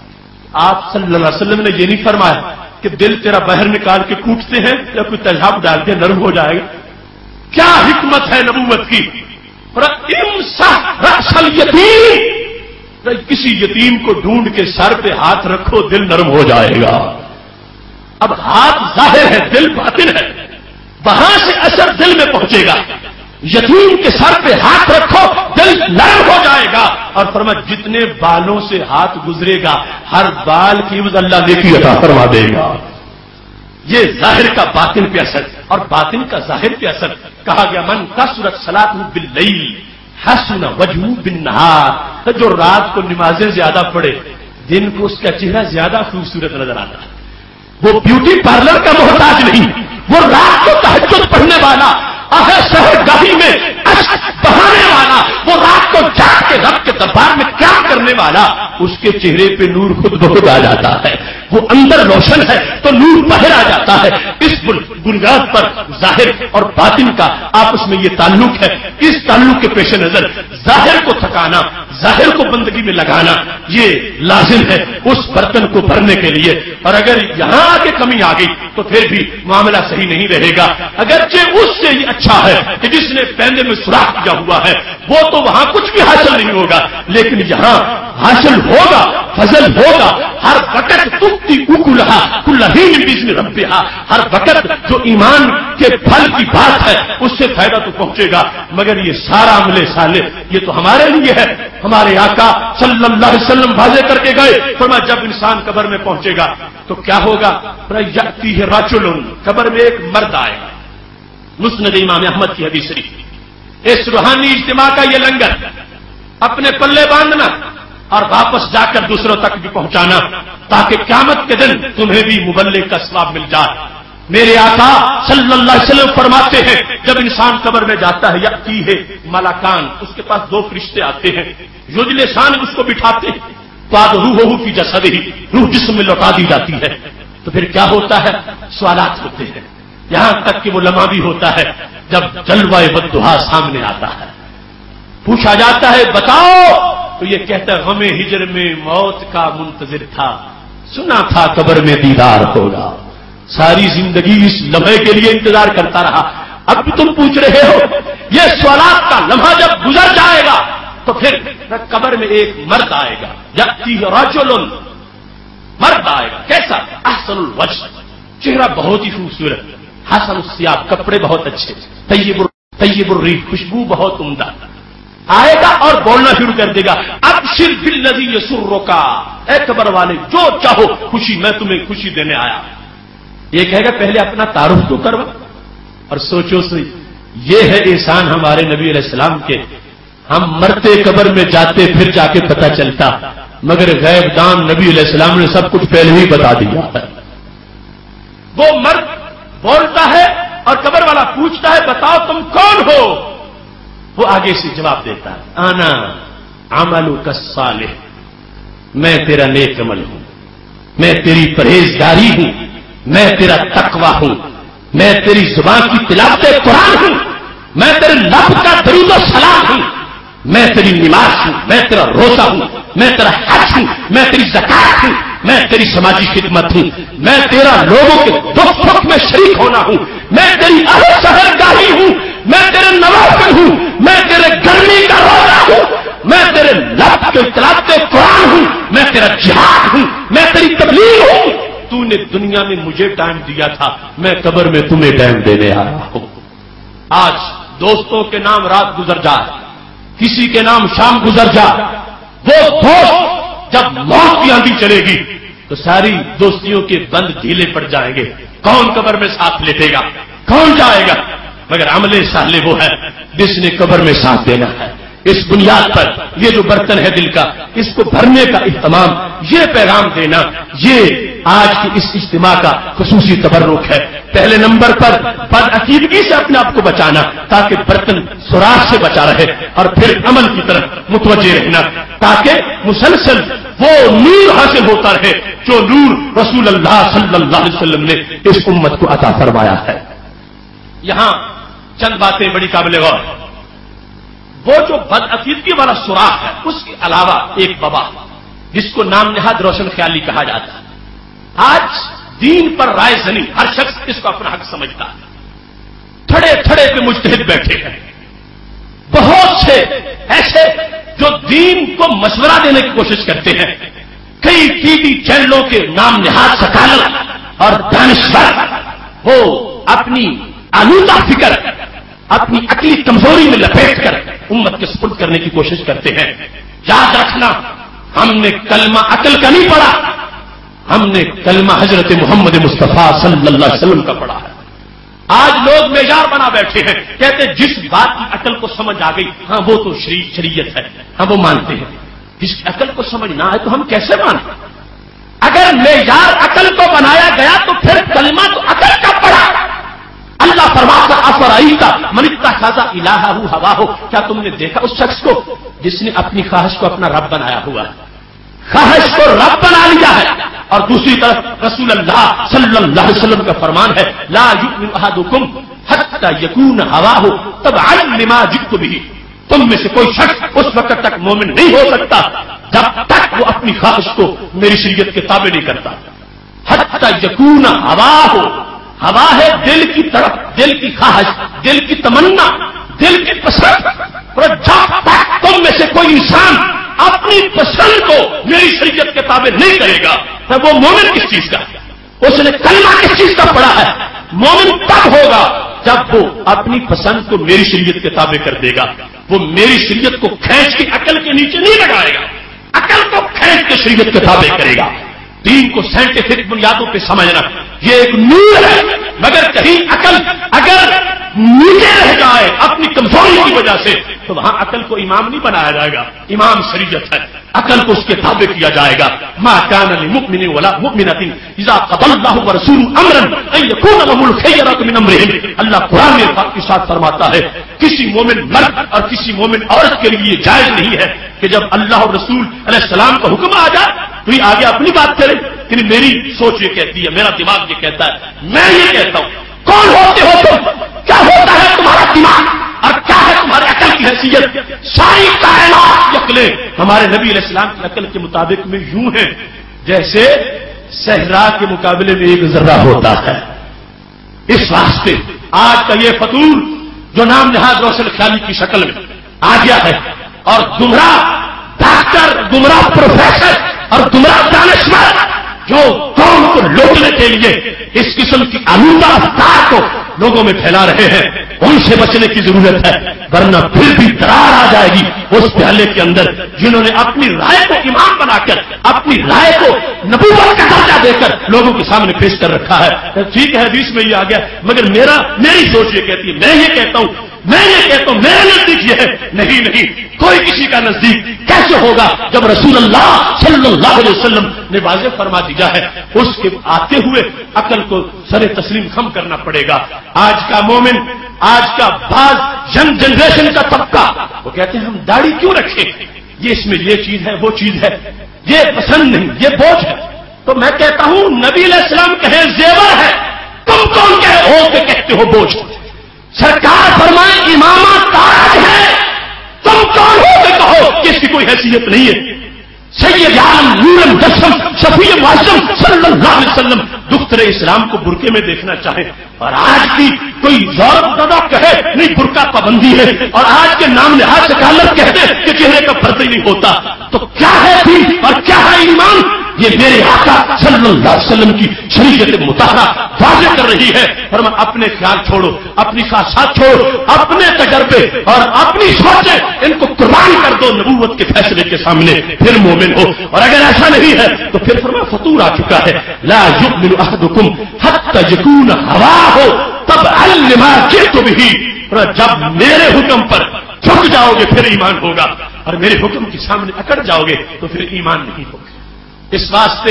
آپ صلی اللہ علیہ وسلم نے یہ نہیں فرمایا کہ دل تیرا باہر نکال کے کوٹتے ہیں یا کوئی تیزاب ڈال کے نرم ہو جائے گا۔ کیا حکمت ہے نبوت کی؟ کسی یتیم کو ڈھونڈ کے سر پہ ہاتھ رکھو دل نرم ہو جائے گا۔ اب ہاتھ ظاہر ہے، دل باطن ہے، وہاں سے اثر دل میں پہنچے گا۔ یتیم کے سر پہ ہاتھ رکھو دل نرم ہو جائے گا، اور فرمایا جتنے بالوں سے ہاتھ گزرے گا ہر بال کی عوض اللہ نیکی عطا فرما دے گا۔ یہ ظاہر کا باطن پہ اثر اور باطن کا ظاہر پہ اثر. کہا گیا من کثرت صلاۃ باللیل حسن وجهه بالنهار، جو رات کو نمازیں زیادہ پڑھے دن کو اس کا چہرہ زیادہ خوبصورت نظر آتا ہے. وہ بیوٹی پارلر کا محتاج نہیں، وہ رات کو تہجد پڑھنے والا، سحرگاہی میں بہانے والا، وہ رات کو جاگ کے رب کے دربار میں کیا کرنے والا، اس کے چہرے پہ نور خود بخود آ جاتا ہے. وہ اندر روشن ہے تو نور باہر آ جاتا ہے. اس بنیاد پر ظاہر اور باطن کا آپس میں یہ تعلق ہے. اس تعلق کے پیش نظر ظاہر کو تھکانا، ظاہر کو بندگی میں لگانا یہ لازم ہے اس برتن کو بھرنے کے لیے. اور اگر یہاں آ کے کمی آ گئی تو پھر بھی معاملہ صحیح نہیں رہے گا. اگرچہ اس سے ہی اچھا ہے کہ جس نے پیندے میں سوراخ کیا ہوا ہے، وہ تو وہاں کچھ بھی حاصل نہیں ہوگا، لیکن یہاں حاصل ہوگا، فضل ہوگا. ہر وقت تبتی اکلھا کل حین باذن ربھا، ہر وقت جو ایمان کے پھل کی بات ہے اس سے فائدہ تو پہنچے گا. مگر یہ سارا عمل صالح یہ تو ہمارے لیے ہے. ہمارے آقا صلی اللہ علیہ وسلم واضح کر کے گئے، فرمایا جب انسان قبر میں پہنچے گا تو کیا ہوگا؟ یأتی ہے رجل، قبر میں ایک مرد آئے گا. مسند امام احمد کی حدیث شریف. اس روحانی اجتماع کا یہ لنگر اپنے پلے باندھنا اور واپس جا کر دوسروں تک بھی پہنچانا تاکہ قیامت کے دن تمہیں بھی مبلغ کا ثواب مل جائے. میرے آقا صلی اللہ علیہ وسلم فرماتے ہیں جب انسان قبر میں جاتا ہے یأتی ہے ملکان، اس کے پاس دو فرشتے آتے ہیں، یجلسان اس کو بٹھاتے ہیں، بعد روحہ فی جسدہ، روح جسم میں لوٹا دی جاتی ہے. تو پھر کیا ہوتا ہے؟ سوالات ہوتے ہیں، یہاں تک کہ وہ لمحہ بھی ہوتا ہے جب جلوہ بددہا سامنے آتا ہے. پوچھا جاتا ہے بتاؤ، تو یہ کہتا ہے غم ہجر میں موت کا منتظر تھا، سنا تھا قبر میں دیدار ہوگا، ساری زندگی اس لمحے کے لیے انتظار کرتا رہا. اب بھی تم پوچھ رہے ہو. یہ سوالات کا لمحہ جب گزر جائے گا تو پھر قبر میں ایک مرد آئے گا، یأتی رجل، مرد آئے گا. کیسا؟ احسن الوجہ، چہرہ بہت ہی خوبصورت، حسن الثیاب، کپڑے بہت اچھے، طیب الریح، خوشبو بہت عمدہ. آئے گا اور بولنا شروع کر دے گا ابشر بالذی یسرک، اے قبر والے جو چاہو خوشی، میں تمہیں خوشی دینے آیا. یہ کہے گا پہلے اپنا تعارف تو کرو. اور سوچو سی، یہ ہے احسان ہمارے نبی علیہ السلام کے. ہم مرتے قبر میں جاتے پھر جا کے پتہ چلتا، مگر غیب دان نبی علیہ السلام نے سب کچھ پہلے ہی بتا دیا ہے. وہ مرد بولتا ہے اور قبر والا پوچھتا ہے بتاؤ تم کون ہو؟ وہ آگے سے جواب دیتا ہے انا عملک الصالح، میں تیرا نیک عمل ہوں، میں تیری پرہیزگاری ہوں، میں تیرا تقوی ہوں، میں تیری زبان کی تلاوت قرآن ہوں، میں تیرے لب کا درود و سلام ہوں، میں تیری نماز ہوں، میں تیرا روزہ ہوں، میں تیرا حج ہوں، میں تیری زکات ہوں، میں تیری سماجی خدمت ہوں، میں تیرا لوگوں کے دکھ سکھ میں شریک ہونا ہوں، میں تیری سحرگاہی ہوں، میں تیرے نوافل ہوں، میں تیرے گرمی کا روزہ ہوں، میں تیرے لب کے تلاوت قرآن ہوں، میں تیرا جہاد ہوں، میں تیری تبلیغ ہوں. تو نے دنیا میں مجھے ٹائم دیا تھا، میں قبر میں تمہیں ٹائم دینے آیا ہوں. آج دوستوں کے نام رات گزر جائے، کسی کے نام شام گزر جائے، وہ دوست جب موت کی آندھی چلے گی تو ساری دوستیوں کے بند ڈھیلے پڑ جائیں گے. کون قبر میں ساتھ لیٹے گا؟ کون جائے گا؟ مگر عمل صالح وہ ہے جس نے قبر میں ساتھ دینا ہے. اس بنیاد پر یہ جو برتن ہے دل کا، اس کو بھرنے کا اہتمام، یہ پیغام دینا، یہ آج کی اس اجتماع کا خصوصی تبرک ہے. پہلے نمبر پر بدعقیدگی سے اپنے آپ کو بچانا تاکہ برتن سوراخ سے بچا رہے، اور پھر عمل کی طرف متوجہ رہنا تاکہ مسلسل وہ نور حاصل ہوتا رہے جو نور رسول اللہ صلی اللہ علیہ وسلم نے اس امت کو عطا فرمایا ہے. یہاں چند باتیں بڑی قابل غور. وہ جو بدعقیدگی والا سوراخ ہے، اس کے علاوہ ایک وبا جس کو نام نہاد روشن خیالی کہا جاتا ہے. آج دین پر رائے زنی، ہر شخص اس کو اپنا حق سمجھتا ہے. تھڑے تھڑے پہ مجتہد بیٹھے ہیں، بہت سے ایسے جو دین کو مشورہ دینے کی کوشش کرتے ہیں. کئی ٹی وی چینلوں کے نام نہاد سکالر اور دانشور وہ اپنی آلودہ فکر، اپنی عقلی کمزوری میں لپیٹ کر امت کے سپرد کرنے کی کوشش کرتے ہیں. یاد رکھنا، ہم نے کلمہ عقل کا نہیں پڑھا، ہم نے کلمہ حضرت محمد مصطفیٰ صلی اللہ علیہ وسلم کا پڑھا ہے. آج لوگ معیار بنا بیٹھے ہیں, کہتے جس بات کی عقل کو سمجھ آ گئی ہاں وہ تو شریعت ہے, ہاں وہ مانتے ہیں. جس کی عقل کو سمجھ نہ آئے تو ہم کیسے مانیں؟ اگر معیار عقل کو بنایا گیا تو پھر کلمہ تو عقل کا پڑھا. اللہ فرماتا افرائیتا من اتخذ الہہ ہواہ, کیا تم نے دیکھا اس شخص کو جس نے اپنی خواہش کو اپنا رب بنایا ہوا ہے, خواہش کو رب بنا لیا ہے. اور دوسری طرف رسول اللہ صلی اللہ علیہ وسلم کا فرمان ہے لا یؤمن احدکم حتی یکون ہواہ تبعا لما جئت بہ, تم میں سے کوئی شخص اس وقت تک مومن نہیں ہو سکتا جب تک وہ اپنی خواہش کو میری شریعت کے تابع نہیں کرتا. حتی یکون ہواہ, ہوا ہے دل کی طرف, دل کی خواہش, دل کی تمنا, دل کی پسند. اور جب تک تم میں سے کوئی انسان اپنی پسند کو میری شریعت کے تابع نہیں کرے گا تو وہ مومن کس چیز کا, اس نے کلمہ کس چیز کا پڑھا ہے. مومن تب ہوگا جب وہ اپنی پسند کو میری شریعت کے تابع کر دے گا. وہ میری شریعت کو کھینچ کے عقل کے نیچے نہیں لگائے گا, عقل کو کھینچ کے شریعت کے تابع کرے گا. دین کو سائنٹیفک بنیادوں پہ سمجھنا یہ ایک نور ہے, مگر کہیں عقل اگر نیچے رہ جائے اپنی کمزوری کی وجہ سے تو وہاں عقل کو امام نہیں بنایا جائے گا. امام شریعت ہے, عقل کو اس کے تابع کیا جائے گا. ما کان للمؤمن ولا مؤمنۃ اذا قضى الله ورسوله امرا ان يكون لهم الخيرة من امرهم. اللہ قرآن میں کے ساتھ فرماتا ہے کسی مومن مرد اور کسی مومن عورت کے لیے جائز نہیں ہے کہ جب اللہ اور رسول علیہ السلام کا حکم آ جائے تو یہ آگے اپنی بات کرے کہ میری سوچ یہ کہتی ہے, میرا دماغ یہ کہتا ہے, میں یہ کہتا ہوں. کون ہوتے ہو تم؟ کیا ہوتا ہے تمہارا دماغ اور کیا ہے تمہارے عقل کی حیثیت؟ ساری کائنات کی عقلیں ہمارے نبی علیہ السلام کی عقل کے مطابق میں یوں ہیں جیسے صحرا کے مقابلے میں ایک ذرہ ہوتا ہے. اس واسطے آج کا یہ فطور جو نام نہاد روشن خیالی کی شکل میں آ گیا ہے اور گمراہ ڈاکٹر, گمراہ پروفیسر اور گمراہ دانشور جو قوم کو لوٹنے کے لیے اس قسم کی آلودہ افکار کو لوگوں میں پھیلا رہے ہیں, ان سے بچنے کی ضرورت ہے. ورنہ پھر بھی درار آ جائے گی اس پیالے کے اندر جنہوں نے اپنی رائے کو امام بنا کر, اپنی رائے کو نبوت کا درجہ دے کر لوگوں کے سامنے پیش کر رکھا ہے. ٹھیک ہے حدیث میں یہ آ گیا, مگر میری سوچ یہ کہتی ہے, میں یہ کہتا ہوں, میرے نزدیک یہ ہے. نہیں, کوئی کسی کا نزدیک کیسے ہوگا جب رسول اللہ صلی اللہ علیہ وسلم نے واضح فرما دیا ہے. اس کے آتے ہوئے عقل کو سر تسلیم خم کرنا پڑے گا. آج کا مومن, آج کا بعض ینگ جنریشن کا طبقہ وہ کہتے ہیں ہم داڑھی کیوں رکھیں, یہ اس میں یہ چیز ہے, وہ چیز ہے, یہ پسند نہیں, یہ بوجھ ہے. تو میں کہتا ہوں نبی علیہ السلام کہیں زیور ہے, تم کون کہتے ہو بوجھ. سرکار فرمائے امامہ تاج ہے, تم کون ہو کہ کہو کہ اس کی کوئی حیثیت نہیں ہے. سید عالم نور مجسم شفیع معظم صلی اللہ علیہ وسلم دختر اسلام کو برقعے میں دیکھنا چاہے اور آج کی کوئی یورپ دادا کہے نہیں برقع پابندی ہے اور آج کے نام نہاد سکالت کہتے کہ چہرے کا پردہ ہی نہیں ہوتا, تو کیا ہے دین اور کیا ہے ایمان؟ یہ میرے آقا صلی اللہ علیہ وسلم کی شریعت مطالعہ واضح کر رہی ہے. فرمایا اپنے خیال چھوڑو, اپنی خواہشات چھوڑو, اپنے تجربے اور اپنی سوچیں ان کو قربان کر دو نبوت کے فیصلے کے سامنے, پھر مومن ہو. اور اگر ایسا نہیں ہے تو پھر فرمایا فطور آ چکا ہے. لا یؤمن احدکم حتی یکون ہواہ تبعا لما جئت بہ. جب میرے حکم پر جھک جاؤ گے پھر ایمان ہوگا, اور میرے حکم کے سامنے اکڑ جاؤ گے تو پھر ایمان نہیں ہوگا. اس واسطے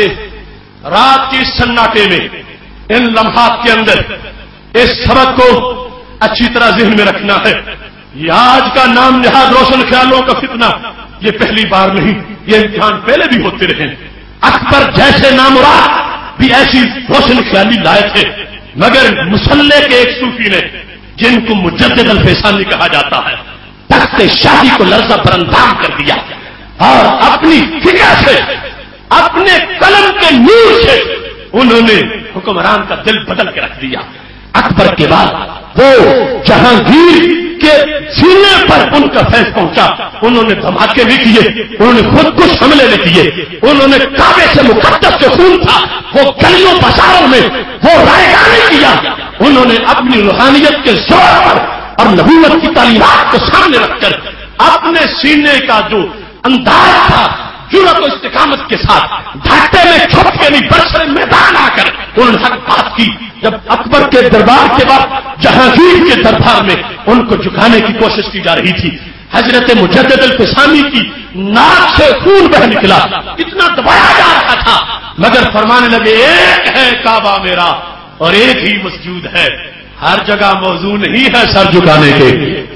رات کی سناٹے میں ان لمحات کے اندر اس سبق کو اچھی طرح ذہن میں رکھنا ہے. یہ آج کا نام نہاد روشن خیالوں کا فتنہ یہ پہلی بار نہیں, یہ امتحان پہلے بھی ہوتے رہے. اکبر جیسے نامراد بھی ایسی روشن خیالی لائے تھے, مگر مسلح کے ایک صوفی نے جن کو مجدد الفیسانی کہا جاتا ہے تخت شاہی کو لرزہ براندام کر دیا اور اپنی فکر سے, اپنے قلم کے نور سے انہوں نے حکمران کا دل بدل کے رکھ دیا. اکبر کے بعد وہ جہانگیر کے سینے پر ان کا فیض پہنچا. انہوں نے دھماکے بھی کیے, انہوں نے خود کش حملے بھی کیے, انہوں نے کعبے سے مقدس جو خون تھا وہ گلیوں بازاروں میں وہ رائے گانے کیا. انہوں نے اپنی روحانیت کے زور پر اور نبوت کی تعلیمات کو سامنے رکھ کر اپنے سینے کا جو انداز تھا جرأت و استقامت کے ساتھ گھاٹے میں چھپ کے نہیں برسر میدان آ کر انہوں نے حق بات کی. جب اکبر کے دربار کے بعد جہانگیر کے دربار میں ان کو جھکانے کی کوشش کی جا رہی تھی, حضرت مجدد الفسانی کی ناک سے خون بہ نکلا, اتنا دبایا جا رہا تھا, مگر فرمانے لگے ایک ہے کعبہ میرا اور ایک ہی مسجود ہے, ہر جگہ موضوع نہیں ہے سر جھکانے کے.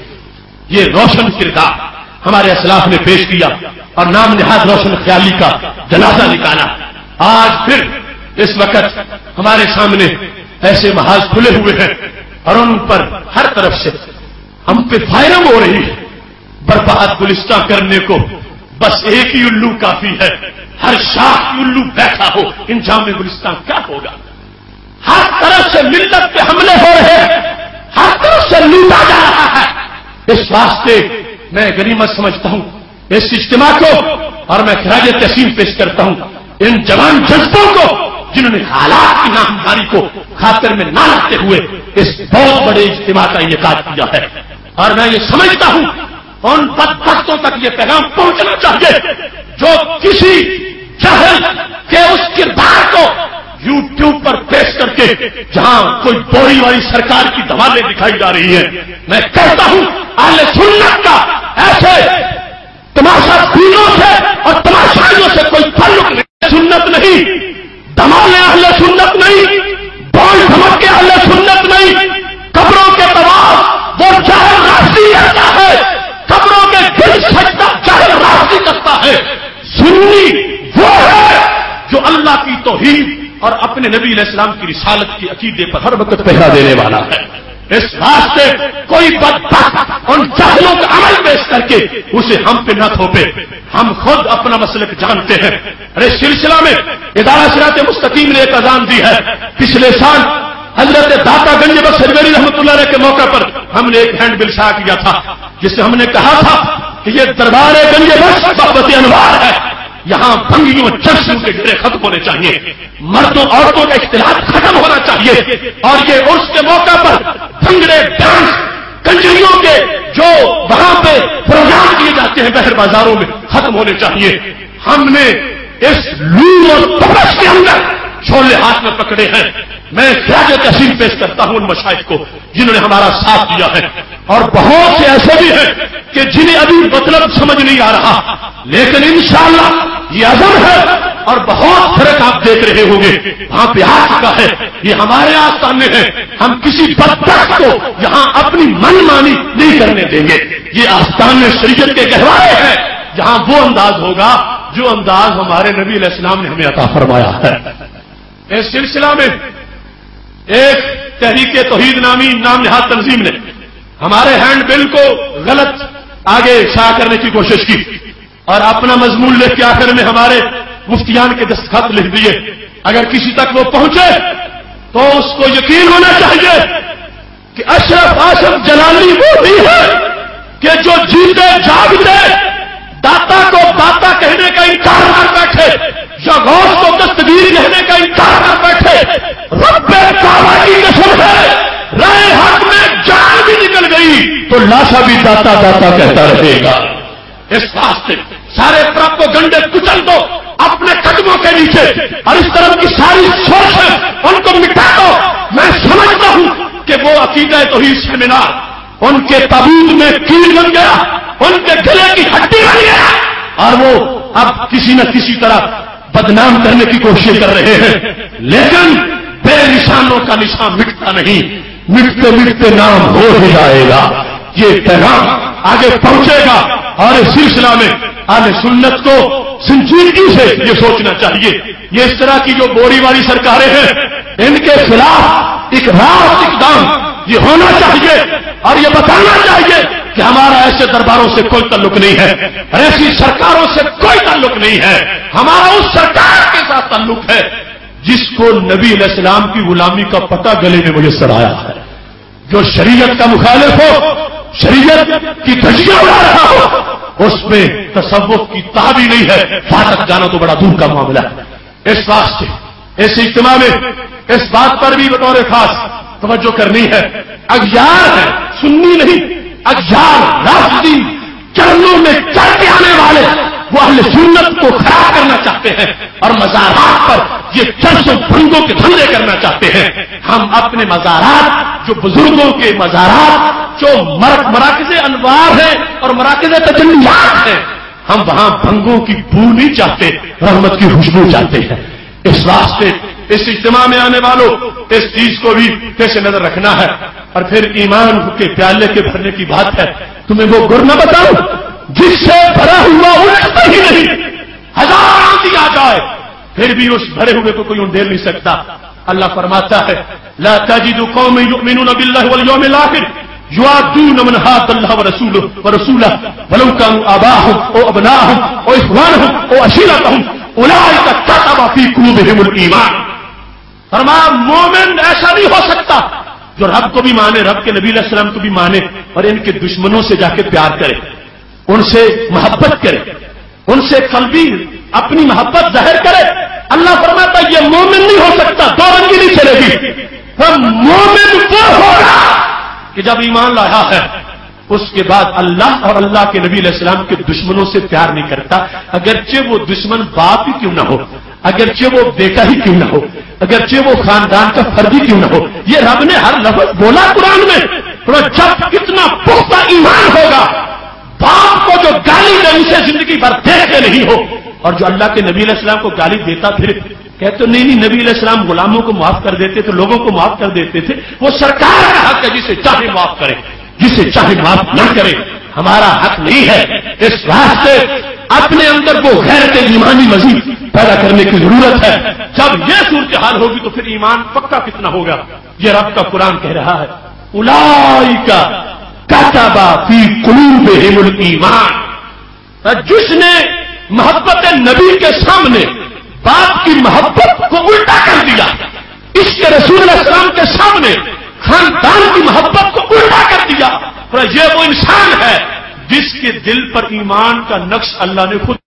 یہ روشن کردار ہمارے اسلاف نے پیش کیا اور نام نہاد روشن خیالی کا جنازہ نکالا. آج پھر اس وقت ہمارے سامنے ایسے محاذ کھلے ہوئے ہیں اور ان پر ہر طرف سے ہم پہ فائرنگ ہو رہی ہے. برباد گلستان کرنے کو بس ایک ہی الو کافی ہے, ہر شاخ کی الو بیٹھا ہو, انجام گلستان کیا ہوگا؟ ہر طرف سے ملت پہ حملے ہو رہے ہیں, ہر طرف سے لوٹا جا رہا ہے. اس واسطے میں غنیمت سمجھتا ہوں اس اجتماع کو, اور میں خراج تحسین پیش کرتا ہوں ان جوان جذبوں کو جنہوں نے حالات کی نامداری کو خاطر میں نہ رکھتے ہوئے اس بہت بڑے اجتماع کا انعقاد کیا ہے. اور میں یہ سمجھتا ہوں ان بدبختوں تک یہ پیغام پہنچنا چاہیے جو کسی جہل کے اس کردار کو یوٹیوب پر پیش کر کے جہاں کوئی بوری والی سرکار کی دوالیں دکھائی جا رہی ہیں. میں کہتا ہوں اہل سنت کا ایسے تماشا بینوں سے اور تماشائیوں سے کوئی تعلق نہیں. سنت نہیں, دمالے اہل سنت نہیں, بول دھمک کے اہل سنت نہیں. قبروں کے طواف وہ جاہل راستی کرتا ہے, قبروں کے دل سجدہ جاہل راستی کرتا ہے. سنی وہ ہے جو اللہ کی توحید اور اپنے نبی علیہ السلام کی رسالت کے عقیدے پر ہر وقت پہرا دینے والا ہے. اس واسطے کوئی بدبخت ان جاہلوں کا عمل پیش کر کے اسے ہم پہ نہ تھوپے. ہم خود اپنا مسلک جانتے ہیں. ارے سلسلہ میں ادارہ صراط مستقیم نے ایک اذان دی ہے. پچھلے سال حضرت داتا گنج بخش ہریوی رحمۃ اللہ علیہ کے موقع پر ہم نے ایک ہینڈ بل شائع کیا تھا جس سے ہم نے کہا تھا کہ یہ دربار گنج بخش صحبت انوار ہے, یہاں بھنگیوں چرسوں کے گھیرے ختم ہونے چاہیے, مردوں عورتوں کا اختلاط ختم ہونا چاہیے, اور یہ عرس کے موقع پر بھنگڑے ڈانس کنجریوں کے جو وہاں پہ پروگرام کیے جاتے ہیں بہر بازاروں میں ختم ہونے چاہیے. ہم نے اس لو اور تپش کے اندر چھولے ہاتھ میں پکڑے ہیں. میں خراج تحسین پیش کرتا ہوں ان مشائخ کو جنہوں نے ہمارا ساتھ دیا ہے, اور بہت سے ایسے بھی ہیں کہ جنہیں ابھی مطلب سمجھ نہیں آ رہا, لیکن انشاءاللہ یہ عزم ہے اور بہت فرق آپ دیکھ رہے ہوں گے وہاں پہ آ چکا ہے. یہ ہمارے آستانے ہے, ہم کسی بدبخت کو یہاں اپنی من مانی نہیں کرنے دیں گے. یہ آستانے شریعت کے گہوارے ہیں جہاں وہ انداز ہوگا جو انداز ہمارے نبی علیہ السلام نے ہمیں عطا فرمایا ہے. اس سلسلہ میں ایک تحریک توحید نامی نام نہاد تنظیم نے ہمارے ہینڈ بل کو غلط آگے شائع کرنے کی کوشش کی اور اپنا مضمون لکھ کے آخر میں ہمارے مفتیان کے دستخط لکھ دیے. اگر کسی تک وہ پہنچے تو اس کو یقین ہونا چاہیے کہ اشرف آصف جلالی وہ بھی ہے کہ جو جیتے جاگتے داتا کو داتا کہنے کا انکار کر بیٹھے یا غوث کو دستگیر کہنے کا انکار کر بیٹھے. رب کعبہ کی قسم ہے, رائے حق میں جان بھی نکل گئی تو لاشا بھی داتا داتا کہتا رہے گا. اس واسطے سارے پرب کو گنڈے کچل دو اپنے قدموں کے نیچے, اور اس طرح کی ساری سوچ ہے ان کو مٹا دو. میں سمجھتا ہوں کہ وہ عقیدہ توحید سیمینار ان کے تابوت میں کیل بن گیا, ان کے گلے کی ہڈی بن گیا, اور وہ اب کسی نہ کسی طرح بدنام کرنے کی کوشش کر رہے ہیں. لیکن بے نشانوں کا نشان مٹتا نہیں, مٹتے مٹتے نام ہو ہی جائے گا. یہ پیغام آگے پہنچے گا اور اس سلسلہ میں اہل سنت کو سنجیدگی سے یہ سوچنا چاہیے. یہ اس طرح کی جو بوری والی سرکاریں ہیں ان کے خلاف ایک راست اقدام یہ ہونا چاہیے اور یہ بتانا چاہیے کہ ہمارا ایسے درباروں سے کوئی تعلق نہیں ہے, ایسی سرکاروں سے کوئی تعلق نہیں ہے. ہمارا اس سرکار کے ساتھ تعلق ہے جس کو نبی علیہ السلام کی غلامی کا پتہ گلے میں میسر آیا ہے. جو شریعت کا مخالف ہو, شریعت کی دھجیاں اڑا رہا ہو, اس میں تصوف کی تاب ہی نہیں ہے. فاٹک جانا تو بڑا دور کا معاملہ ہے. اس واسطے اس اجتماع میں اس بات پر بھی بطور خاص توجہ کرنی ہے. اغیار ہے, سنی نہیں, اغیار رافضی چرنوں میں چل کے آنے والے وہ اہل سنت کو خراب کرنا چاہتے ہیں اور مزارات پر یہ چرس و بھنگوں کے دھندے کرنا چاہتے ہیں. ہم اپنے مزارات جو بزرگوں کے مزارات جو مراکز انوار ہیں اور مراکز تجلیات ہیں، ہم وہاں بھنگوں کی بو نہیں چاہتے، رحمت کی خوشبو چاہتے ہیں. اس واسطے اس اجتماع میں آنے والوں اس چیز کو بھی کیسے نظر رکھنا ہے. اور پھر ایمان کے پیالے کے بھرنے کی بات ہے. تمہیں وہ گر نہ بتاؤں جس سے بھرا ہوا اٹھتا ہی نہیں، ہزار آندھی آ جائے پھر بھی اس بھرے ہوئے کو کوئی اندھیر نہیں سکتا. اللہ فرماتا ہے لا تجد قوم یؤمنون باللہ والیوم الاخر یوادون من حاد اللہ ورسولہ ولو كانوا آباءهم او ابناءهم او اخوانهم او عشیرتهم اولئک کتب فی قلوبهم الایمان. فرمایا مومن ایسا نہیں ہو سکتا جو رب کو بھی مانے، رب کے نبی علیہ السلام کو بھی مانے اور ان کے دشمنوں سے جا کے پیار کرے، ان سے محبت کرے، ان سے قلبی اپنی محبت ظاہر کرے. اللہ فرماتا ہے یہ مومن نہیں ہو سکتا، دو رنگی نہیں چلے گی. مومن وہ ہوگا کہ جب ایمان لایا ہے اس کے بعد اللہ اور اللہ کے نبی علیہ السلام کے دشمنوں سے پیار نہیں کرتا، اگرچہ وہ دشمن باپ ہی کیوں نہ ہو، اگرچہ وہ بیٹا ہی کیوں نہ ہو، اگرچہ وہ خاندان کا فرد ہی کیوں نہ ہو. یہ رب نے ہر لفظ بولا قرآن میں. جب کتنا پختہ ایمان ہوگا، باپ کو جو گالی دے اسے زندگی بھر دیکھتے نہیں ہو، اور جو اللہ کے نبی علیہ السلام کو گالی دیتا پھر کہتے نہیں نبی علیہ السلام غلاموں کو معاف کر دیتے تھے، لوگوں کو معاف کر دیتے تھے. وہ سرکار کا حق ہے، جسے چاہے معاف کرے، جسے چاہے معاف نہ کرے. ہمارا حق نہیں ہے. اس واسطے اپنے اندر وہ غیرت ایمانی مزید پیدا کرنے کی ضرورت ہے. جب یہ صورتحال ہوگی تو پھر ایمان پکا کتنا ہوگا. یہ رب کا قرآن کہہ رہا ہے اولئک کتب فی قلوبہم الایمان. جس نے محبت نبی کے سامنے باپ کی محبت کو الٹا کر دیا، اس کے رسول علیہ السلام کے سامنے خاندان کی محبت کو الٹا کر دیا، یہ وہ انسان ہے جس کے دل پر ایمان کا نقش اللہ نے خود